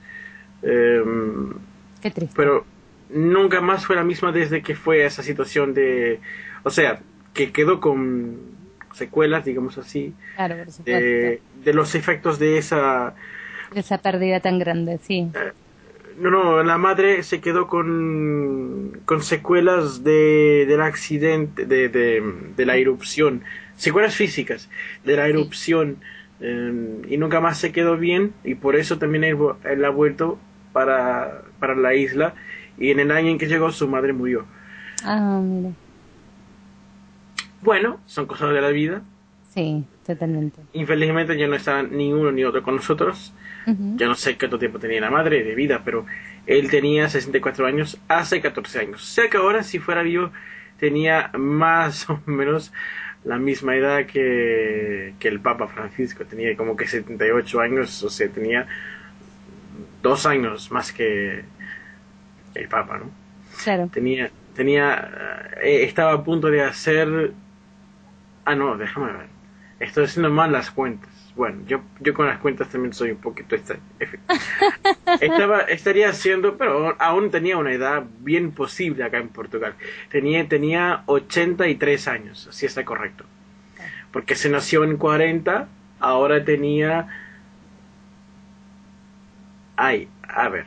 Qué triste. Pero nunca más fue la misma desde que fue a esa situación o sea, que quedó con secuelas, digamos así, Claro, por supuesto. de los efectos de esa pérdida tan grande, sí. No, la madre se quedó con secuelas del accidente, de la erupción, secuelas físicas de la erupción, y nunca más se quedó bien, y por eso también él ha vuelto para la isla, y en el año en que llegó su madre murió. Ah, mira. Bueno, son cosas de la vida. Sí, totalmente. Infelizmente ya no está ni uno ni otro con nosotros. Ujú. Ya no sé cuánto tiempo tenía la madre de vida, pero él tenía 64 años hace 14 años. Sé que ahora, si fuera vivo, tenía más o menos la misma edad que el Papa Francisco. Tenía como que 78 años, o sea, tenía 2 años más que el Papa, ¿no? Claro. Estaba a punto de hacer... Ah, no, déjame ver. Estoy haciendo mal las cuentas. Bueno, yo con las cuentas también soy un poquito... Estaría haciendo, pero aún tenía una edad bien posible acá en Portugal. Tenía 83 años, si está correcto. Porque se nació en 40, ahora tenía... Ay, a ver.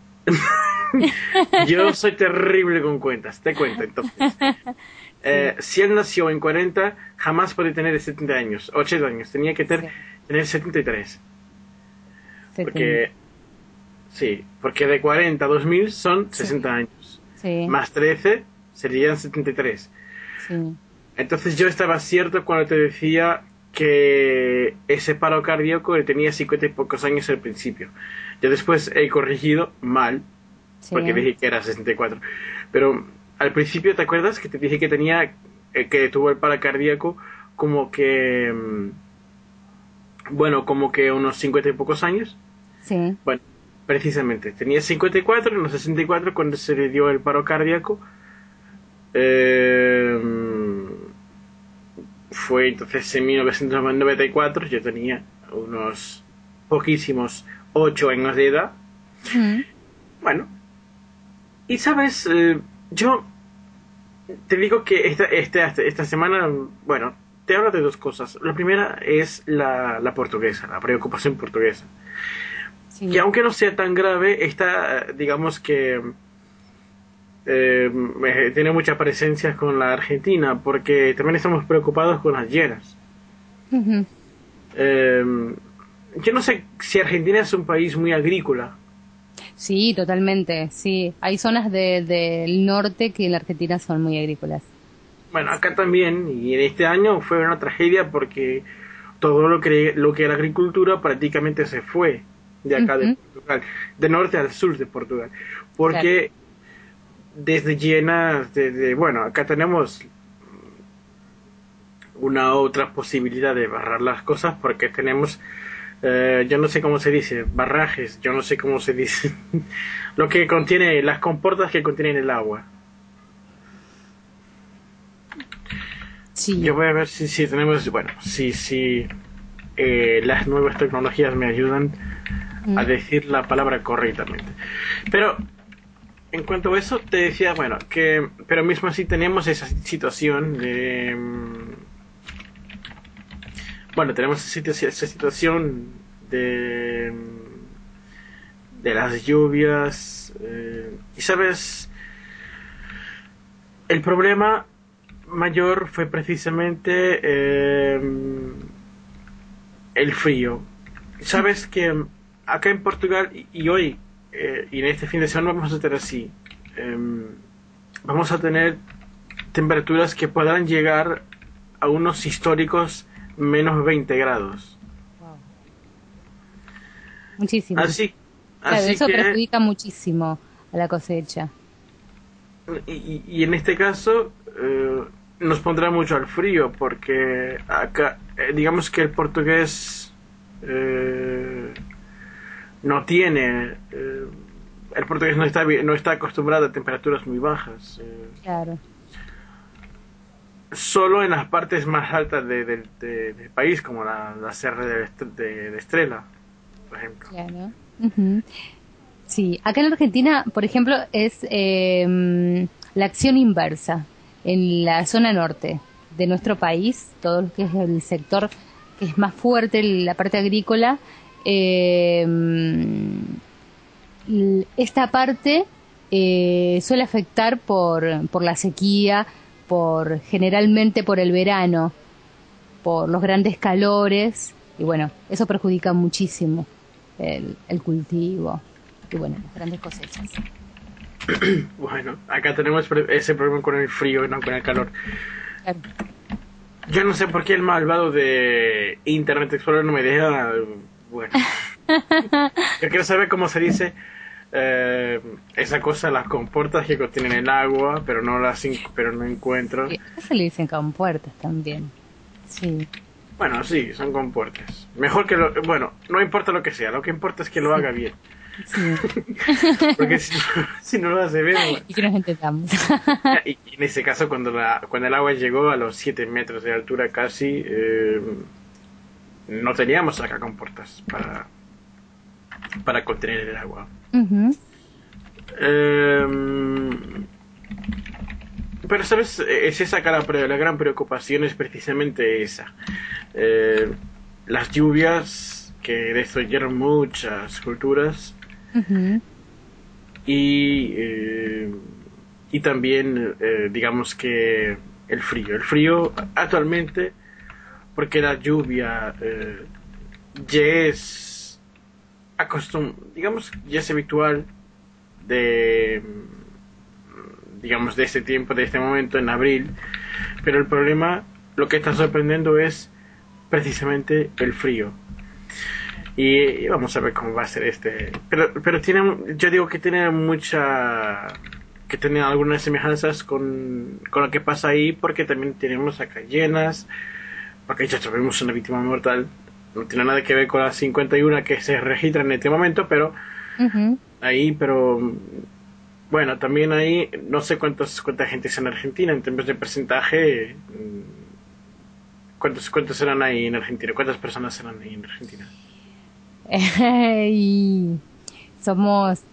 Yo soy terrible con cuentas, te cuento entonces. Si él nació en 40, jamás puede tener 70 años, 80 años, tenía que tener 73. Porque de 40 a 2000 son 60 años. Sí. Más 13 serían 73. Sí. Entonces yo estaba cierto cuando te decía que ese paro cardíaco él tenía 50 y pocos años al principio. Yo después he corregido mal, porque dije que era 64. Pero al principio, ¿te acuerdas que te dije que tenía que tuvo el paro cardíaco como que como que unos 50 y pocos años? Sí. Bueno, precisamente, tenía 54, unos 64 cuando se le dio el paro cardíaco. Fue entonces en 1994, yo tenía unos poquísimos 8 años de edad. Bueno, y sabes, yo te digo que esta semana, bueno, te hablo de 2 cosas. La primera es la portuguesa, la preocupación portuguesa. Sí. Que aunque no sea tan grave, está, digamos que tiene mucha presencia con la Argentina, porque también estamos preocupados con las hieras. Yo no sé si Argentina es un país muy agrícola. Sí, totalmente, sí. Hay zonas del norte que en la Argentina son muy agrícolas. Bueno, acá también, y en este año fue una tragedia porque todo lo que era agricultura prácticamente se fue de acá de Portugal, de norte al sur de Portugal, porque desde llenas bueno, acá tenemos una otra posibilidad de barrar las cosas porque tenemos, yo no sé cómo se dice, barrajes, yo no sé cómo se dice, lo que contiene, las comportas que contienen el agua. Sí. Yo voy a ver si tenemos, bueno, si las nuevas tecnologías me ayudan a decir la palabra correctamente. Pero en cuanto a eso, te decía, bueno, pero mismo así tenemos esa situación de... Bueno, tenemos esa situación de las lluvias. Y sabes, el problema mayor fue precisamente el frío. Sabes que acá en Portugal y hoy y en este fin de semana vamos a tener así, vamos a tener temperaturas que podrán llegar a unos históricos menos 20 grados. Wow. Muchísimo. Así eso que perjudica muchísimo a la cosecha. Y en este caso nos pondrá mucho al frío, porque acá digamos que el portugués no tiene el portugués no está acostumbrado a temperaturas muy bajas. Claro. Solo en las partes más altas del país, como la Serra de Estrela, por ejemplo. Claro. Uh-huh. Sí, acá en Argentina, por ejemplo, es la acción inversa. En la zona norte de nuestro país, todo lo que es el sector que es más fuerte, la parte agrícola, esta parte suele afectar por la sequía, generalmente por el verano, por los grandes calores, y bueno, eso perjudica muchísimo el cultivo y bueno, las grandes cosechas. Bueno, acá tenemos ese problema con el frío y no con el calor. Claro. Yo no sé por qué el malvado de Internet Explorer no me deja. Bueno, yo quiero saber cómo se dice esa cosa, las compuertas que contienen el agua, pero no encuentro. Sí, se le dicen compuertas también. Sí. Bueno, sí, son compuertas. Mejor que bueno, no importa lo que sea, lo que importa es que lo haga bien. Sí. Porque si no lo hace bien, bueno. Y que nos entendamos. Y en ese caso, cuando el agua llegó a los 7 metros de altura casi, no teníamos acá compuertas para contener el agua. Uh-huh. Pero sabes, es esa la gran preocupación es precisamente esa. Las lluvias que destruyeron muchas culturas. Uh-huh. Y también digamos que el frío actualmente, porque la lluvia ya es digamos ya es habitual de este tiempo, de este momento en abril, pero el problema, lo que está sorprendiendo es precisamente el frío. Y vamos a ver cómo va a ser pero yo digo que tiene algunas semejanzas con lo que pasa ahí, porque también tenemos acá llenas, porque ya tuvimos una víctima mortal, no tiene nada que ver con las 51 que se registran en este momento, pero uh-huh. pero bueno, también ahí no sé cuánta gente es en Argentina en términos de porcentaje. ¿Cuántos serán ahí en Argentina? ¿Cuántas personas serán ahí en Argentina? Y somos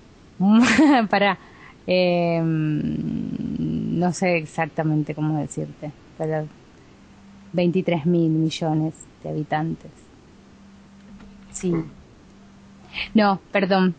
no sé exactamente cómo decirte, pero 23.000 millones de habitantes. Sí. No, perdón,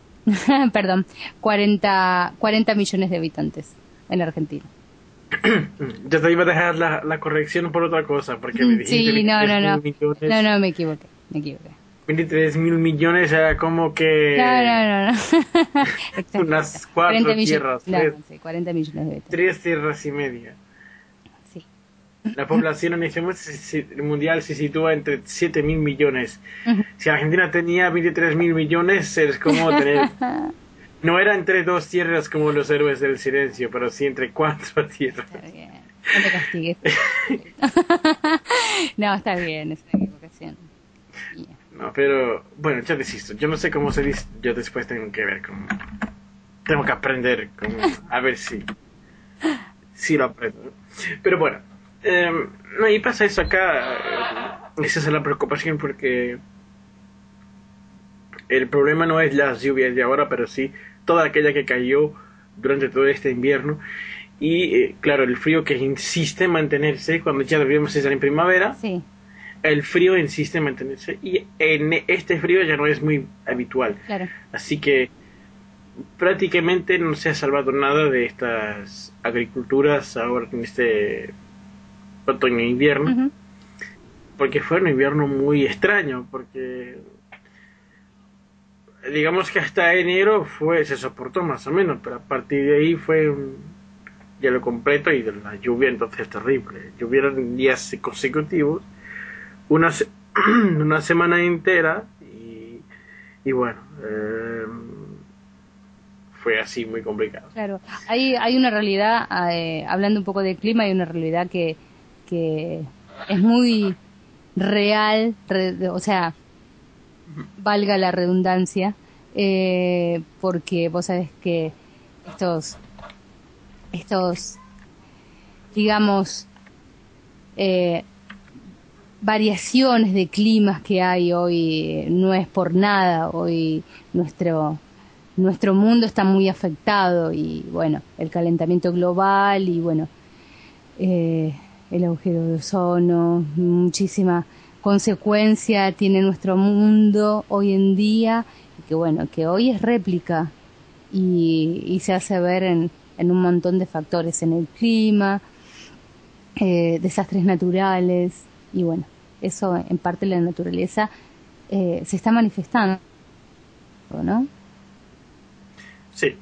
40 millones de habitantes en Argentina. Yo te iba a dejar la corrección por otra cosa, porque me dijiste sí, no, millones. No, me equivoqué. 23.000 millones era como que... No. unas 4 tierras. No, sí, 40 millones de habitantes. 3 tierras y media. Sí. La población en este momento mundial se sitúa entre 7.000 millones. Si Argentina tenía 23.000 millones, es como tener... No era entre 2 tierras como los héroes del silencio, pero sí entre 4 tierras. Está bien. No te castigues. No, está bien, es una equivocación. Yeah. No, pero bueno, ya desisto. Yo no sé cómo se dice. Yo después tengo que ver cómo... Tengo que aprender cómo... A ver si lo aprendo. Pero bueno. No, y pasa eso acá. Esa es la preocupación porque... El problema no es las lluvias de ahora, pero sí toda aquella que cayó durante todo este invierno. Y claro, el frío que insiste en mantenerse cuando ya deberíamos estar en primavera. Sí. El frío insiste en mantenerse y en este frío ya no es muy habitual. Claro. Así que prácticamente no se ha salvado nada de estas agriculturas ahora en este otoño e invierno. Porque fue un invierno muy extraño, porque digamos que hasta enero se soportó más o menos, pero a partir de ahí fue hielo completo y de la lluvia entonces terrible. Llovieron días consecutivos, una semana entera y bueno, fue así muy complicado. Claro, hay una realidad, hablando un poco del clima, hay una realidad que es muy real, o sea, valga la redundancia, porque vos sabés que estos digamos variaciones de climas que hay hoy no es por nada. Hoy nuestro mundo está muy afectado y bueno, el calentamiento global y bueno, el agujero de ozono, muchísima consecuencia tiene nuestro mundo hoy en día, y que bueno, que hoy es réplica y se hace ver en un montón de factores, en el clima, desastres naturales, y bueno, eso en parte la naturaleza se está manifestando, ¿no? Sí.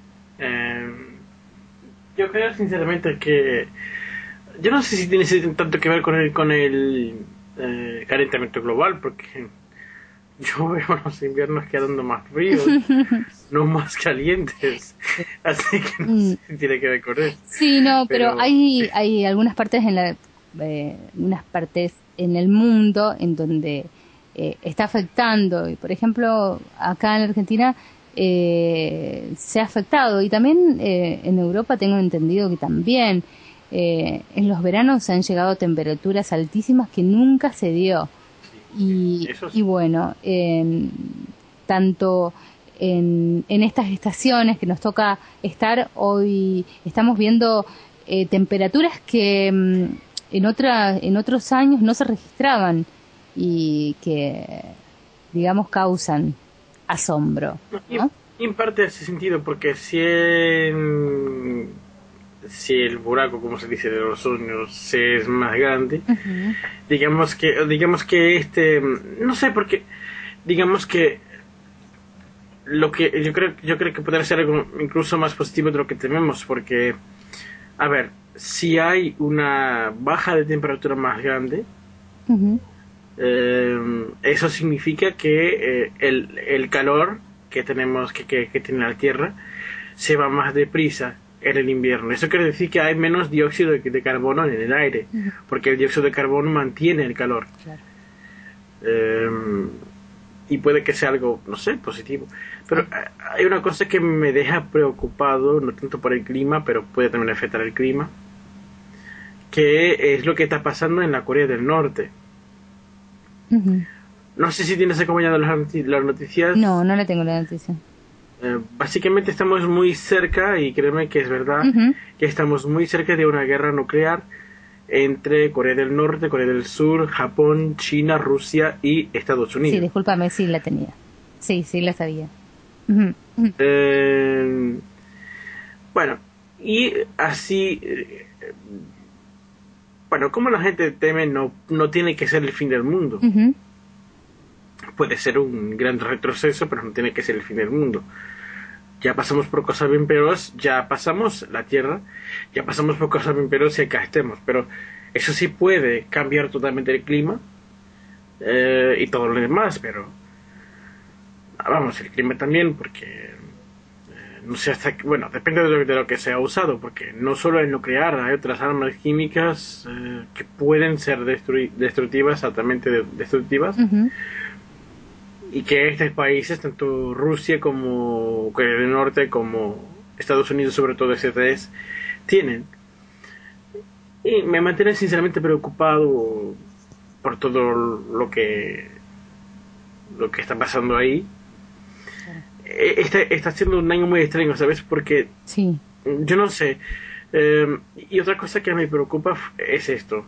Yo creo sinceramente que yo no sé si tiene tanto que ver con el calentamiento global, porque yo veo los inviernos quedando más fríos, no más calientes, así que no sé si tiene que ver con eso. Sí, no, pero hay algunas partes unas partes en el mundo en donde está afectando, y por ejemplo acá en Argentina se ha afectado, y también en Europa tengo entendido que también en los veranos se han llegado a temperaturas altísimas que nunca se dio. Y bueno, tanto en estas estaciones que nos toca estar, hoy estamos viendo temperaturas que en otros años no se registraban y que, digamos, causan asombro, ¿no? Y en parte hace sentido, porque si el buraco, como se dice, de los ozonos es más grande, digamos que no sé, porque digamos que lo que yo creo que podría ser algo incluso más positivo de lo que tememos, porque a ver, si hay una baja de temperatura más grande, eso significa que el calor que tenemos que tiene la Tierra se va más deprisa en el invierno. Eso quiere decir que hay menos dióxido de carbono en el aire, porque el dióxido de carbono mantiene el calor. Claro. Y puede que sea algo, no sé, positivo. Pero hay una cosa que me deja preocupado, no tanto por el clima, pero puede también afectar el clima, que es lo que está pasando en la Corea del Norte. No sé si tienes acompañado las noticias. No la tengo la noticia. Básicamente estamos muy cerca, y créeme que es verdad, que estamos muy cerca de una guerra nuclear entre Corea del Norte, Corea del Sur, Japón, China, Rusia y Estados Unidos. Sí, discúlpame, sí la tenía. Sí la sabía. Bueno, y así, bueno, como la gente teme, no tiene que ser el fin del mundo. Puede ser un gran retroceso, pero no tiene que ser el fin del mundo. Ya pasamos por cosas bien peores, ya pasamos la Tierra, ya pasamos por cosas bien peores y acá estemos. Pero Eso sí puede cambiar totalmente el clima y todo lo demás, pero vamos, el clima también, porque no sé hasta bueno, depende de lo que se ha usado, porque no solo el nuclear, hay otras armas químicas que pueden ser destructivas, altamente destructivas, y que estos países, tanto Rusia como Corea del Norte, como Estados Unidos, sobre todo ese tres, tienen. Y me mantiene sinceramente preocupado por todo lo que está pasando ahí. Está siendo un año muy extraño, ¿sabes? Porque sí. Yo no sé. Y otra cosa que me preocupa es esto.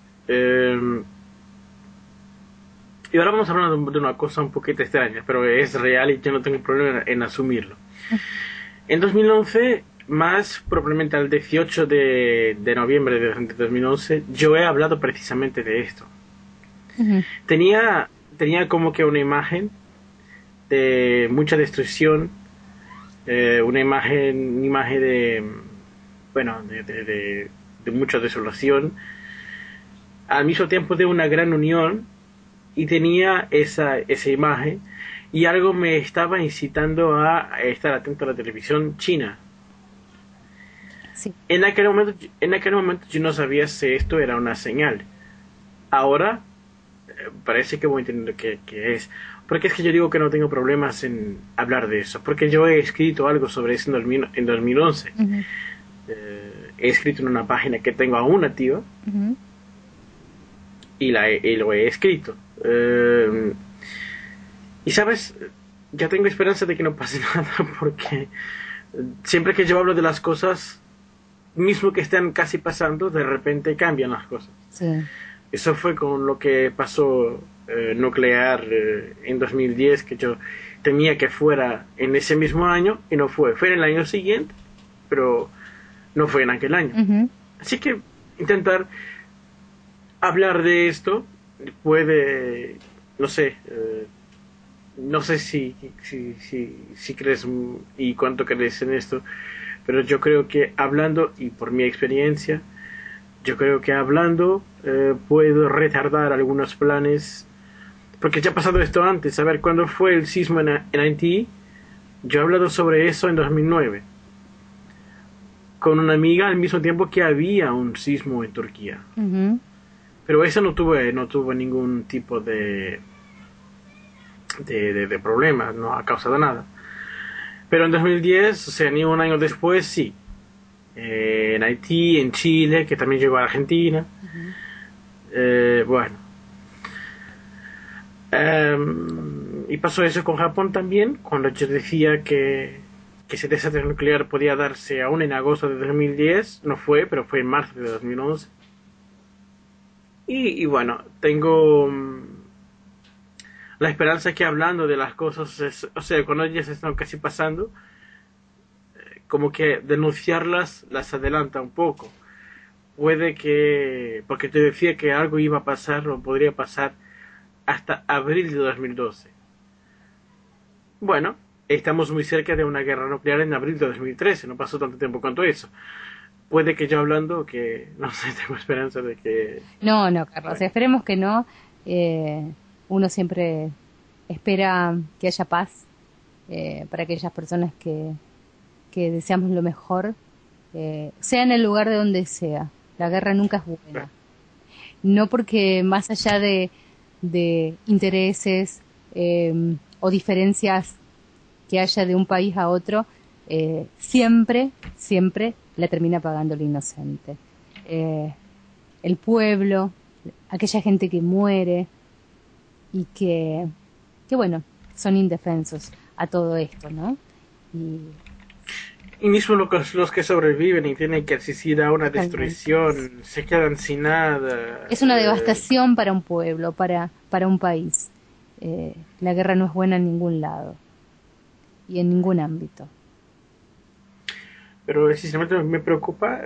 Y ahora vamos a hablar de una cosa un poquito extraña, pero es real y yo no tengo problema en asumirlo. En 2011, más probablemente al 18 de noviembre de 2011, yo he hablado precisamente de esto. Tenía como que una imagen de mucha destrucción, una imagen de, bueno, de mucha desolación, al mismo tiempo de una gran unión, y tenía esa imagen, y algo me estaba incitando a estar atento a la televisión china. Sí. En aquel momento yo no sabía si esto era una señal. Ahora parece que voy entendiendo que es. Porque es que yo digo que no tengo problemas en hablar de eso, porque yo he escrito algo sobre eso en 2011. He escrito en una página que tengo aún activa, y lo he escrito. Y sabes, ya tengo esperanza de que no pase nada, porque siempre que yo hablo de las cosas, mismo que estén casi pasando, de repente cambian las cosas. Sí. Eso fue con lo que pasó nuclear en 2010, que yo temía que fuera en ese mismo año, y no fue. Fue en el año siguiente, pero no fue en aquel año. Así que intentar hablar de esto puede, no sé si crees y cuánto crees en esto, pero yo creo que hablando, y por mi experiencia, yo creo que hablando puedo retardar algunos planes, porque ya ha pasado esto antes. A ver, cuando fue el sismo en Haití, yo he hablado sobre eso en 2009 con una amiga al mismo tiempo que había un sismo en Turquía. Pero eso no tuvo ningún tipo de problemas, no ha causado nada. Pero en 2010, o sea, ni un año después, sí. En Haití, en Chile, que también llegó a Argentina. Bueno. Y pasó eso con Japón también, cuando yo decía que ese desastre nuclear podía darse aún en agosto de 2010. No fue, pero fue en marzo de 2011. Y bueno, tengo la esperanza que hablando de las cosas, o sea, cuando ellas están casi pasando, como que denunciarlas las adelanta un poco. Puede que, porque te decía que algo iba a pasar o podría pasar hasta abril de 2012. Bueno, estamos muy cerca de una guerra nuclear en abril de 2013, no pasó tanto tiempo cuanto eso. Puede que yo hablando, que no sé, tengo esperanza de que... No, Carlos, bueno. Esperemos que no. Uno siempre espera que haya paz para aquellas personas que deseamos lo mejor, sea en el lugar de donde sea. La guerra nunca es buena. No porque más allá de intereses o diferencias que haya de un país a otro, siempre la termina pagando el inocente. El pueblo, aquella gente que muere y que bueno, son indefensos a todo esto, ¿no? Y mismo los que sobreviven y tienen que asistir a una destrucción, se quedan sin nada. Es una devastación para un pueblo, para un país. La guerra no es buena en ningún lado y en ningún ámbito. Pero sinceramente me preocupa.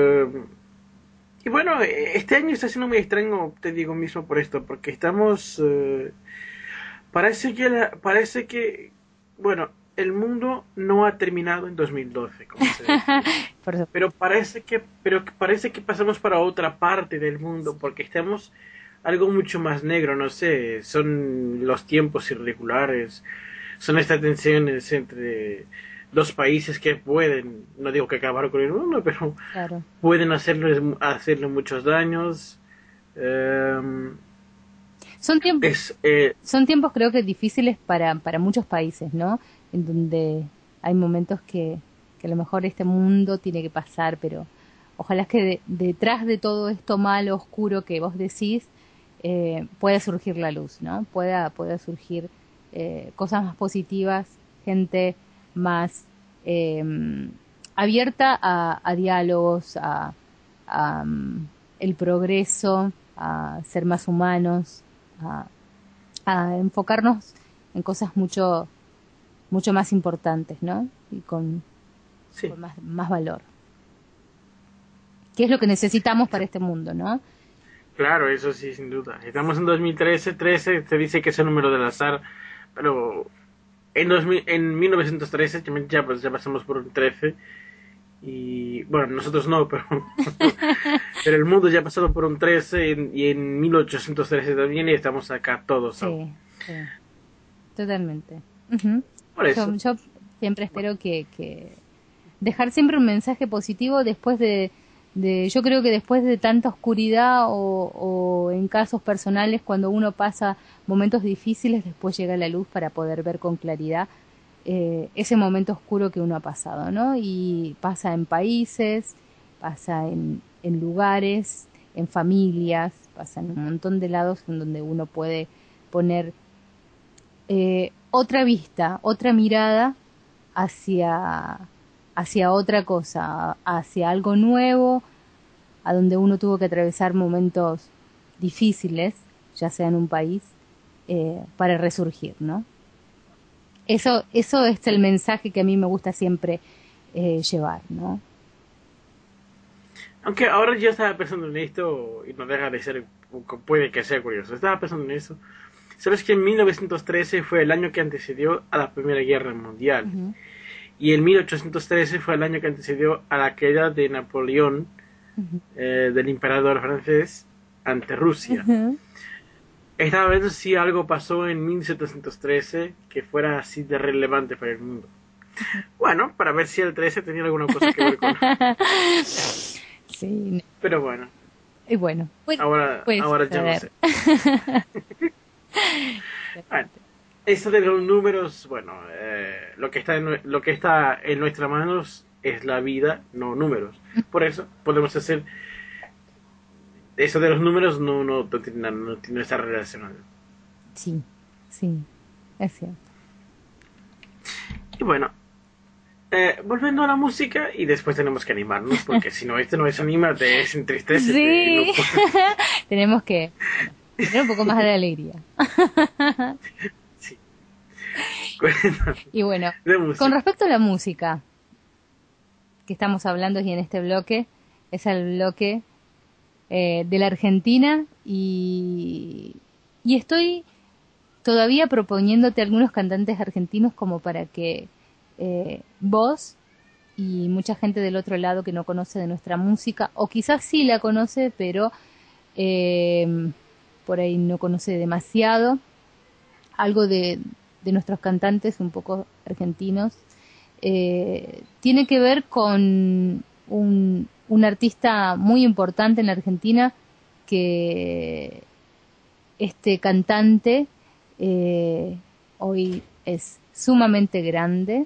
Y bueno, este año está siendo muy extraño, te digo mismo por esto, porque estamos... parece que bueno, el mundo no ha terminado en 2012, como se dice. Pero parece que pasamos para otra parte del mundo, porque estamos algo mucho más negro, no sé, son los tiempos irregulares, son estas tensiones entre dos países que pueden, no digo que acabar con el mundo, pero claro, pueden hacerle muchos daños. Son tiempos creo que difíciles para muchos países, ¿no? En donde hay momentos que a lo mejor este mundo tiene que pasar, pero ojalá que detrás de todo esto malo, oscuro que vos decís, pueda surgir la luz, ¿no? Pueda surgir cosas más positivas, gente más abierta a diálogos, a el progreso, a ser más humanos, a enfocarnos en cosas mucho más importantes, ¿no? Y con más valor. ¿Qué es lo que necesitamos para este mundo, no? Claro, eso sí, sin duda. Estamos en 2013, 13 se dice que es el número del azar, pero en 1913 ya pasamos por un 13 y bueno, nosotros no, pero pero el mundo ya ha pasado por un 13 y en 1813 también y estamos acá todos. Sí, totalmente. Por eso. Yo siempre espero que dejar siempre un mensaje positivo después de yo creo que después de tanta oscuridad o en casos personales cuando uno pasa momentos difíciles, después llega la luz para poder ver con claridad ese momento oscuro que uno ha pasado, ¿no? Y pasa en países, pasa en lugares, en familias, pasa en un montón de lados en donde uno puede poner otra vista, otra mirada hacia otra cosa, hacia algo nuevo, a donde uno tuvo que atravesar momentos difíciles, ya sea en un país, para resurgir, ¿no? Eso es el mensaje que a mí me gusta siempre llevar, ¿no? Aunque ahora yo estaba pensando en esto, y no deja de ser, puede que sea curioso, estaba pensando en eso. ¿Sabes que en 1913 fue el año que antecedió a la Primera Guerra Mundial? Uh-huh. Y en 1813 fue el año que antecedió a la caída de Napoleón, del emperador francés, ante Rusia. Uh-huh. Estaba viendo si algo pasó en 1713 que fuera así de relevante para el mundo. Bueno, para ver si el 13 tenía alguna cosa que ver con... Sí. Pero bueno. Y bueno. Ahora ya no sé. Bueno. Eso de los números, bueno, lo que está en nuestras manos es la vida, no números. Por eso podemos hacer eso de los números no está relacionado. Sí, es cierto. Y bueno, volviendo a la música y después tenemos que animarnos porque si no, esto no es anima, te entristece. Sí, tenemos que tener un poco más de alegría. Y bueno, con respecto a la música que estamos hablando y en este bloque, es el bloque de la Argentina y estoy todavía proponiéndote algunos cantantes argentinos como para que vos y mucha gente del otro lado que no conoce de nuestra música, o quizás sí la conoce, pero por ahí no conoce demasiado, algo de nuestros cantantes un poco argentinos, tiene que ver con un artista muy importante en la Argentina, que este cantante hoy es sumamente grande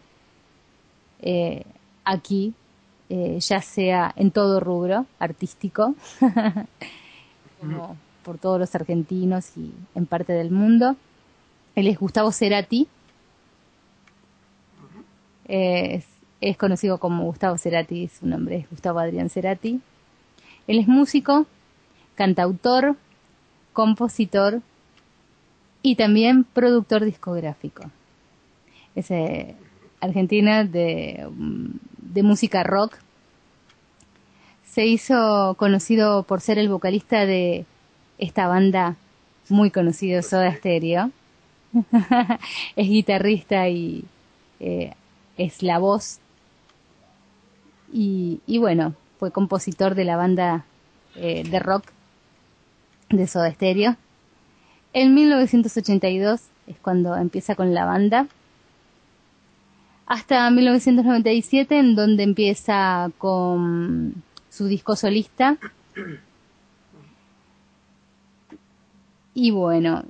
aquí, ya sea en todo rubro artístico, como por todos los argentinos y en parte del mundo. Él es Gustavo Cerati. Es conocido como Gustavo Cerati, su nombre es Gustavo Adrián Cerati. Él es músico, cantautor, compositor y también productor discográfico. Es argentina de música rock. Se hizo conocido por ser el vocalista de esta banda muy conocida, Soda Stereo. Es guitarrista y es la voz. Y bueno, fue compositor de la banda de rock de Soda Stereo. En 1982 es cuando empieza con la banda, hasta 1997, en donde empieza con su disco solista. Y bueno,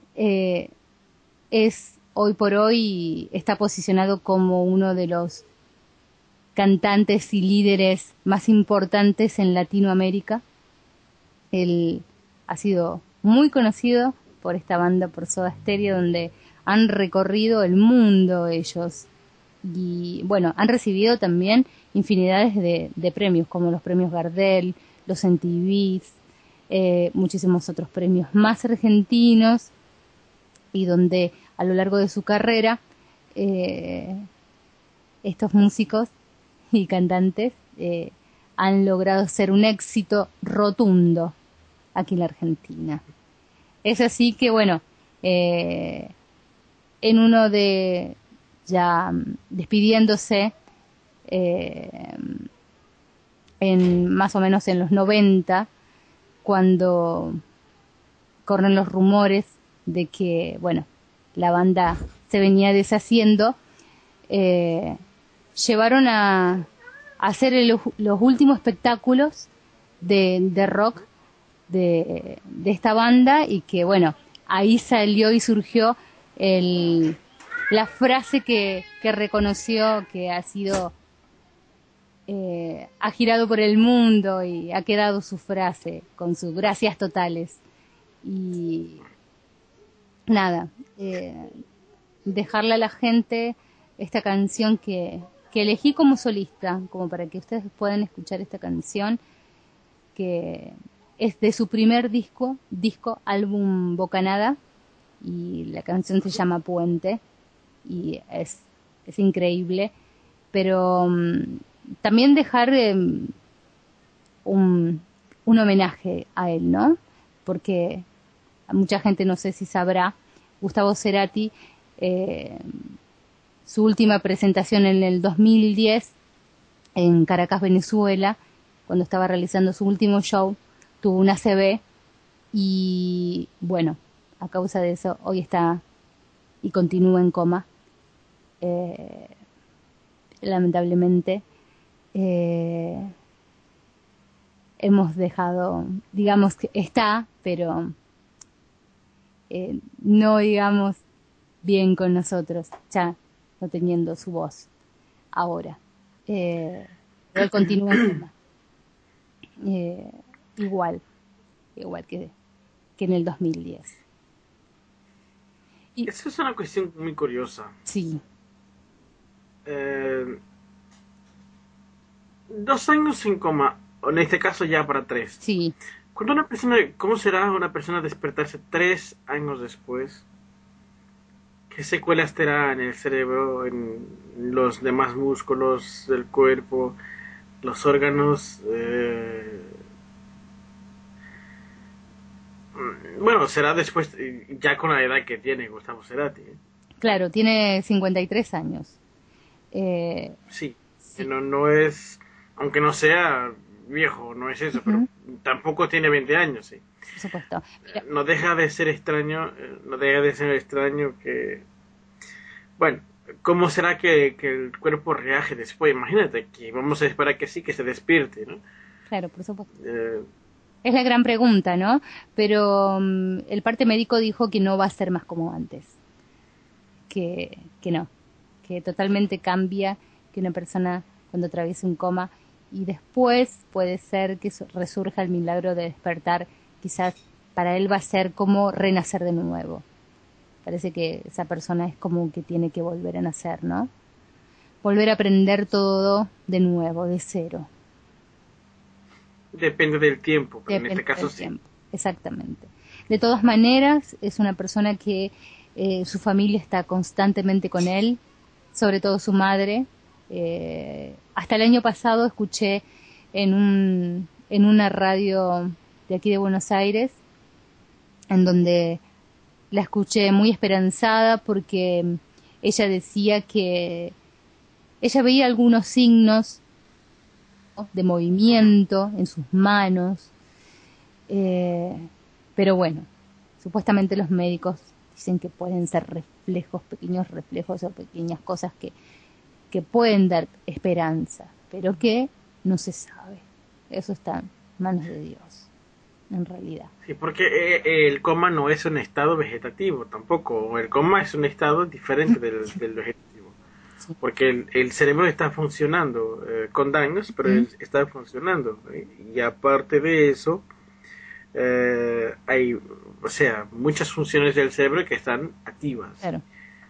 es hoy por hoy está posicionado como uno de los cantantes y líderes más importantes en Latinoamérica. Él ha sido muy conocido por esta banda, por Soda Stereo, donde han recorrido el mundo ellos. Y bueno, han recibido también infinidades de premios, como los premios Gardel, los MTVs, muchísimos otros premios más argentinos, y donde a lo largo de su carrera estos músicos y cantantes han logrado ser un éxito rotundo aquí en la Argentina. Es así que bueno, en uno de, ya despidiéndose, en más o menos en los 90, cuando corren los rumores de que, bueno, la banda se venía deshaciendo, llevaron a hacer los últimos espectáculos de rock de esta banda, y que bueno, ahí salió y surgió la frase que reconoció, que ha sido ha girado por el mundo y ha quedado su frase con sus gracias totales. Y nada, dejarle a la gente esta canción que elegí como solista, como para que ustedes puedan escuchar esta canción, que es de su primer disco álbum Bocanada, y la canción se llama Puente, y es increíble. Pero también dejar un homenaje a él, ¿no? Porque mucha gente, no sé si sabrá, Gustavo Cerati, su última presentación en el 2010 en Caracas, Venezuela, cuando estaba realizando su último show, tuvo una ACV, y bueno, a causa de eso hoy está y continúa en coma. Lamentablemente hemos dejado, digamos que está, pero no, digamos, bien con nosotros, ya no teniendo su voz ahora. Él continúa en coma, igual que en el 2010. Y eso es una cuestión muy curiosa. Sí. 2 años en coma, o en este caso ya para 3. Sí. Cuando una persona, ¿cómo será una persona despertarse 3 años después? ¿Qué secuelas tendrá en el cerebro, en los demás músculos del cuerpo, los órganos? Bueno, será después, ya con la edad que tiene Gustavo Cerati. Claro, tiene 53 años. Sí, sí. No es, aunque no sea viejo, no es eso, pero tampoco tiene 20 años, sí. Por supuesto. Mira, no deja de ser extraño que, bueno, ¿cómo será que el cuerpo reaje después? Imagínate que vamos a esperar que sí, que se despierte, ¿no? Claro, por supuesto. Es la gran pregunta, ¿no? Pero el parte médico dijo que no va a ser más como antes. Que no. Que totalmente cambia, que una persona cuando atraviesa un coma y después puede ser que resurja el milagro de despertar, quizás para él va a ser como renacer de nuevo. Parece que esa persona es como que tiene que volver a nacer, ¿no? Volver a aprender todo de nuevo, de cero. Depende del tiempo, pero en este caso sí. Tiempo. Exactamente. De todas maneras, es una persona que su familia está constantemente con él, sobre todo su madre. Hasta el año pasado escuché en una radio de aquí de Buenos Aires, en donde la escuché muy esperanzada, porque ella decía que ella veía algunos signos de movimiento en sus manos, pero bueno, supuestamente los médicos dicen que pueden ser reflejos, pequeños reflejos o pequeñas cosas que pueden dar esperanza, pero que no se sabe. Eso está en manos de Dios, en realidad. Sí, porque el coma no es un estado vegetativo tampoco. El coma es un estado diferente del vegetativo. Sí. Porque el cerebro está funcionando con daños, pero está funcionando. Y aparte de eso, hay, o sea, muchas funciones del cerebro que están activas. Claro.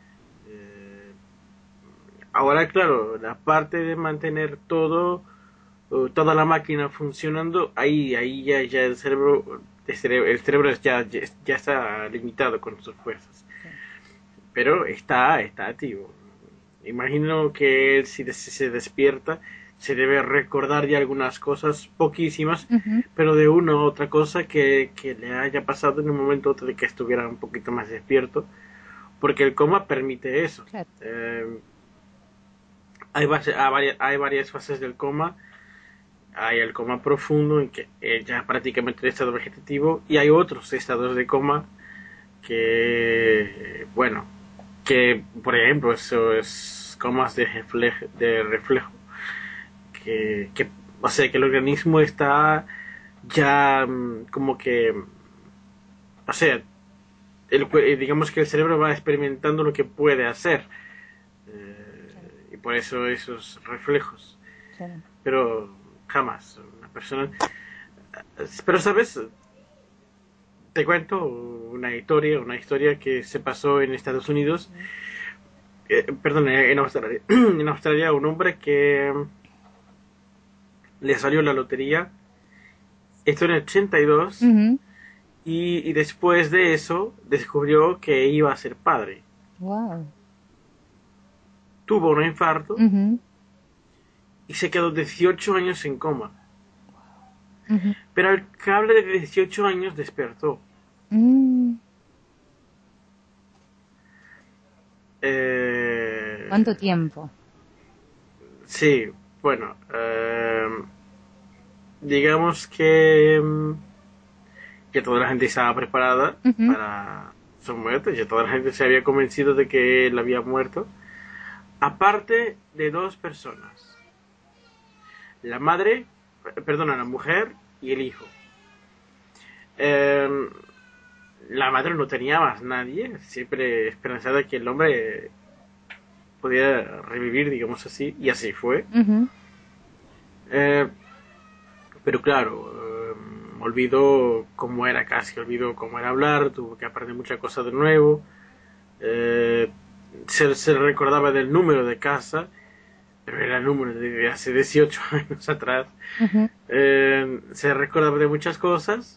Ahora, claro, la parte de mantener toda la máquina funcionando, ahí ya el cerebro ya está limitado con sus fuerzas. Sí. Pero está activo. Imagino que él, si se despierta, se debe recordar de algunas cosas, poquísimas, pero de una u otra cosa que le haya pasado en un momento u otro de que estuviera un poquito más despierto, porque el coma permite eso. Claro. Hay varias fases del coma. Hay el coma profundo, en que ya prácticamente el estado vegetativo, y hay otros estados de coma que, bueno, que por ejemplo, eso es comas de reflejo, que o sea, que el organismo está ya como que, o sea, digamos que el cerebro va experimentando lo que puede hacer, y por eso esos reflejos. Claro. Pero jamás una persona. Pero sabes, te cuento una historia que se pasó en Estados Unidos, perdón, en Australia. En Australia, un hombre que le salió la lotería, esto en el 82, y después de eso descubrió que iba a ser padre. Wow. Tuvo un infarto y se quedó 18 años en coma. Pero al cabo de 18 años despertó. ¿Cuánto tiempo? Sí, bueno, digamos que ya toda la gente estaba preparada para su muerte, ya toda la gente se había convencido de que él había muerto, aparte de dos personas. La mujer y el hijo. La madre no tenía más nadie, siempre esperanzada que el hombre podía revivir, digamos así, y así fue. Pero claro, olvidó cómo era hablar, tuvo que aprender muchas cosas de nuevo. Se recordaba del número de casa, pero era el número de hace 18 años atrás. Se recordaba de muchas cosas,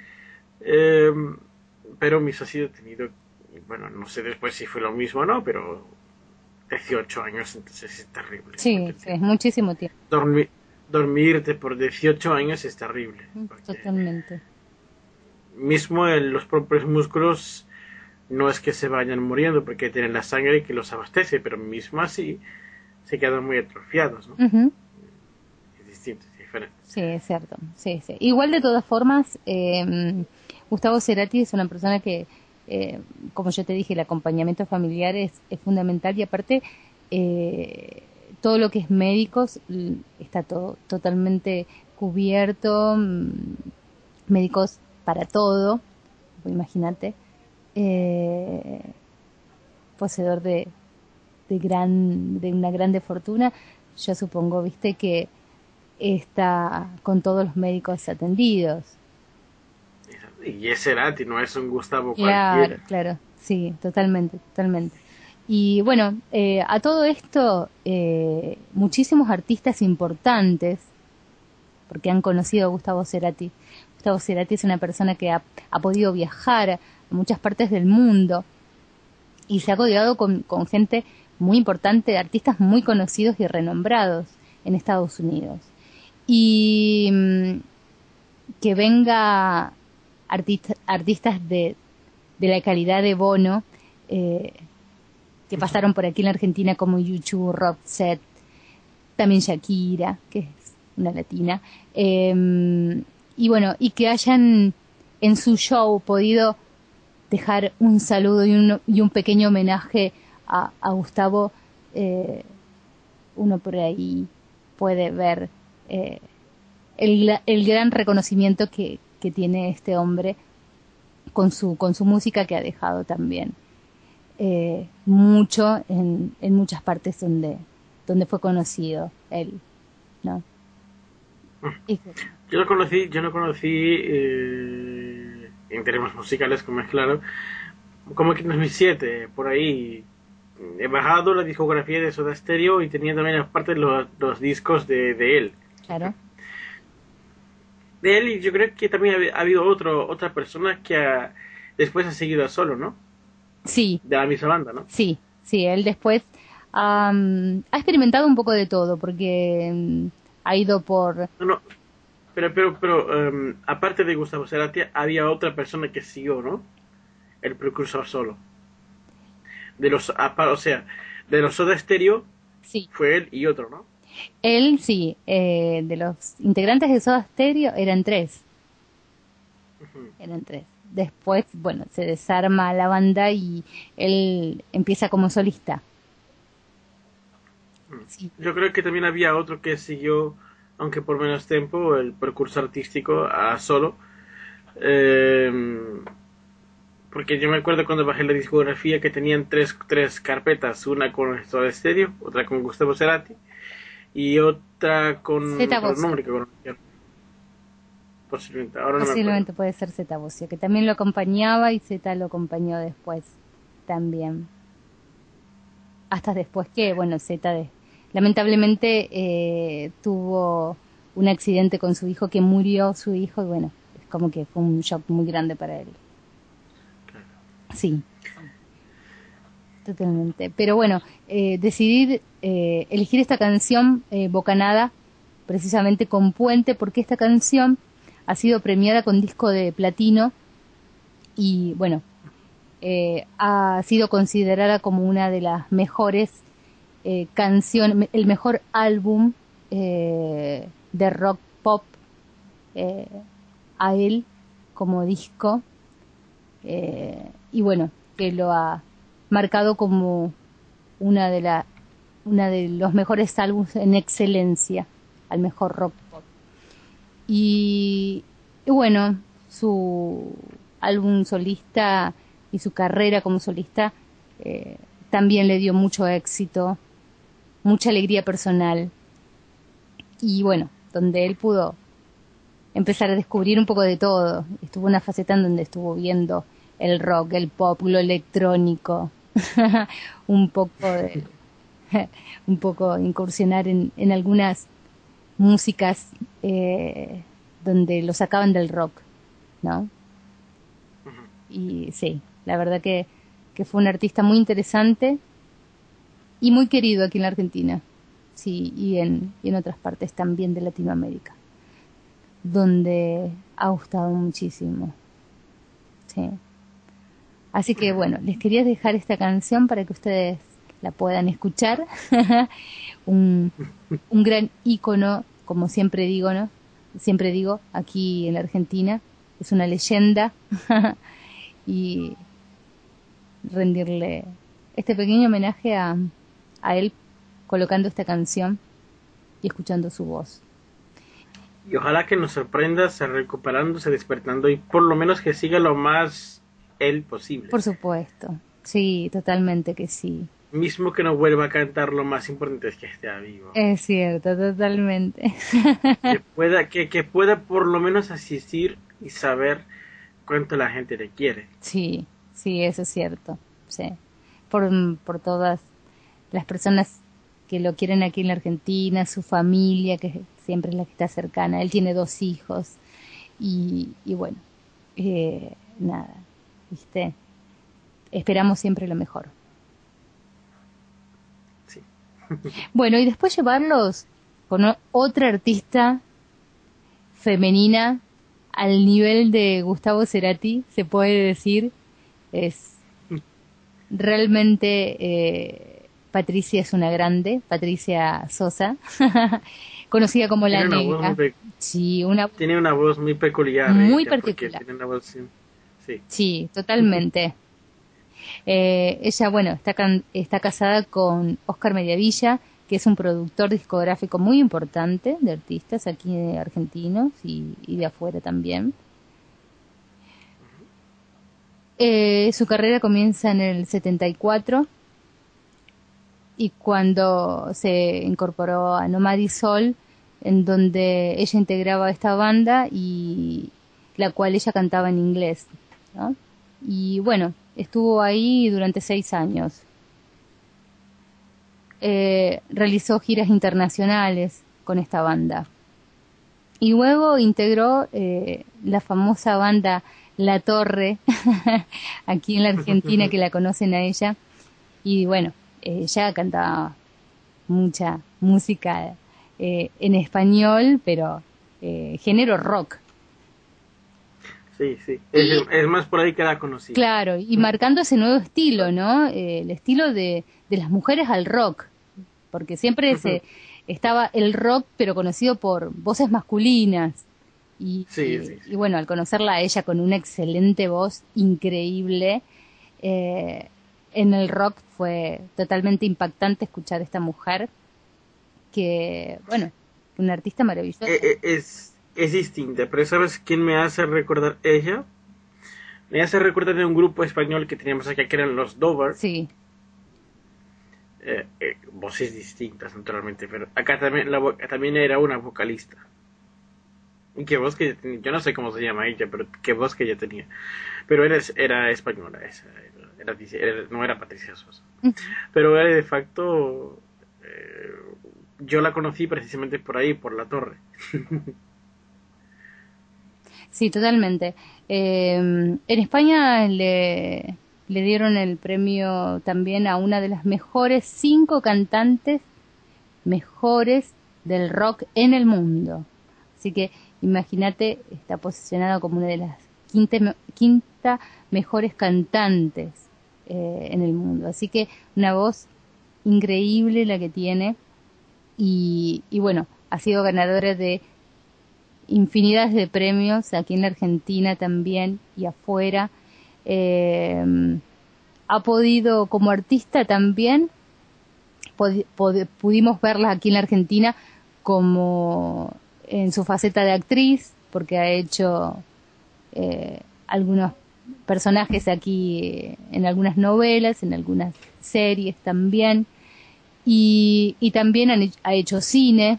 pero mis ha sido tenido, bueno, no sé después si fue lo mismo o no, pero 18 años, entonces es terrible. Sí, es muchísimo tiempo. Dormirte por 18 años es terrible. Totalmente. Mismo los propios músculos no es que se vayan muriendo porque tienen la sangre que los abastece, pero mismo así se quedan muy atrofiados, ¿no? Es distinto, es diferente. Sí, es cierto. Sí. Igual, de todas formas, Gustavo Cerati es una persona que, como yo te dije, el acompañamiento familiar es fundamental, y aparte todo lo que es médicos está todo totalmente cubierto, médicos para todo, imagínate, poseedor de una grande fortuna. Yo supongo, viste, que está con todos los médicos atendidos. Y es Cerati, no es un Gustavo cualquiera. Claro, sí, totalmente. Y bueno, a todo esto, muchísimos artistas importantes, porque han conocido a Gustavo Cerati. Gustavo Cerati es una persona que ha podido viajar a muchas partes del mundo y se ha codeado con gente muy importante, artistas muy conocidos y renombrados en Estados Unidos. Y que venga artistas de la calidad de Bono, que pasaron por aquí en la Argentina, como U2, Roxette, también Shakira, que es una latina, y bueno, y que hayan en su show podido dejar un saludo y un pequeño homenaje a Gustavo. Uno por ahí puede ver el gran reconocimiento que tiene este hombre con su música, que ha dejado también mucho en muchas partes donde fue conocido él, ¿no? Yo no conocí en términos musicales, como es claro, como que en 2007, por ahí. He bajado la discografía de Soda Stereo y tenía también aparte los discos de él. Claro. De él, y yo creo que también ha habido otra persona que después ha seguido a solo, ¿no? Sí. De la misma banda, ¿no? Sí, él después ha experimentado un poco de todo, porque ha ido por... No, pero aparte de Gustavo Cerati, había otra persona que siguió, ¿no? El precursor solo. De los Soda Stereo, sí, fue él y otro, ¿no? Él sí, de los integrantes de Soda Stereo eran 3. Eran 3. Después, bueno, se desarma la banda y él empieza como solista. Sí. Yo creo que también había otro que siguió, aunque por menos tiempo, el percurso artístico a solo. Porque yo me acuerdo cuando bajé la discografía que tenían tres carpetas, una con Soda Stereo, otra con Gustavo Cerati y otra con otro nombre que conocía. Posiblemente puede ser Zeta Bosio, que también lo acompañaba, y Zeta lo acompañó después también. Hasta después que, bueno, Zeta lamentablemente tuvo un accidente con su hijo, que murió su hijo, y bueno, es como que fue un shock muy grande para él. Sí, totalmente. Pero bueno, decidí elegir esta canción, Bocanada, precisamente con Puente, porque esta canción ha sido premiada con disco de platino y bueno, ha sido considerada como una de las mejores canciones, el mejor álbum de rock pop a él como disco. Y bueno, que lo ha marcado como una de los mejores álbumes en excelencia al mejor rock pop. Y bueno, su álbum solista y su carrera como solista también le dio mucho éxito, mucha alegría personal, y bueno, donde él pudo empezar a descubrir un poco de todo. Estuvo una faceta en donde estuvo viendo el rock, el pop, lo electrónico, un poco incursionar en algunas músicas donde lo sacaban del rock, ¿no? Y sí, la verdad que fue un artista muy interesante y muy querido aquí en la Argentina, sí, y en otras partes también de Latinoamérica, donde ha gustado muchísimo. Sí. Así que bueno, les quería dejar esta canción para que ustedes la puedan escuchar. un gran ícono, como siempre digo, ¿no? Siempre digo, aquí en la Argentina, es una leyenda. Y rendirle este pequeño homenaje a él, colocando esta canción y escuchando su voz. Y ojalá que nos sorprenda, se recuperándose, despertando, y por lo menos que siga lo más él posible. Por supuesto, sí, totalmente que sí. Mismo que no vuelva a cantar, lo más importante es que esté vivo. Es cierto, totalmente. Que pueda por lo menos asistir y saber cuánto la gente le quiere. Sí, eso es cierto. Sí. Por todas las personas que lo quieren aquí en la Argentina, su familia, que siempre es la que está cercana. Él tiene 2 hijos y bueno, nada, ¿viste? Esperamos siempre lo mejor. Sí. Bueno, y después llevarlos con otra artista femenina al nivel de Gustavo Cerati, se puede decir. Es realmente Patricia es una grande, Patricia Sosa, conocida como La Negra. Sí, tiene una voz muy peculiar. Muy particular. Tiene una voz, sí. Sí, totalmente. Ella, bueno, está casada con Oscar Mediavilla, que es un productor discográfico muy importante de artistas aquí argentinos y de afuera también. Su carrera comienza en el 74 y cuando se incorporó a Nomadisol, en donde ella integraba esta banda y la cual ella cantaba en inglés, ¿no? Y bueno, estuvo ahí durante 6 años. Realizó giras internacionales con esta banda y luego integró la famosa banda La Torre aquí en la Argentina, que la conocen a ella, y bueno, ella cantaba mucha música en español, pero género rock. Sí. Es más por ahí que la conocí. Claro, y marcando ese nuevo estilo, ¿no? El estilo de las mujeres al rock, porque siempre estaba el rock, pero conocido por voces masculinas. Y bueno, al conocerla a ella con una excelente voz, increíble, en el rock fue totalmente impactante escuchar a esta mujer, que, bueno, una artista maravillosa. Es distinta, pero ¿sabes quién me hace recordar ella? Me hace recordar de un grupo español que teníamos acá, que eran los Dover. Sí. Voces distintas, naturalmente, pero acá también era una vocalista. Y qué voz que ella tenía, yo no sé cómo se llama ella, pero qué voz que ella tenía. Pero era española, no era Patricia Sosa. Pero era de facto, yo la conocí precisamente por ahí, por La Torre. Sí, totalmente. En España le dieron el premio también a una de las mejores 5 cantantes mejores del rock en el mundo. Así que imagínate, está posicionada como una de las quinta mejores cantantes en el mundo. Así que una voz increíble la que tiene y bueno, ha sido ganadora de infinidad de premios aquí en la Argentina también y afuera. Ha podido, como artista también, pudimos verla aquí en la Argentina como en su faceta de actriz, porque ha hecho algunos personajes aquí en algunas novelas, en algunas series también, y también ha hecho cine,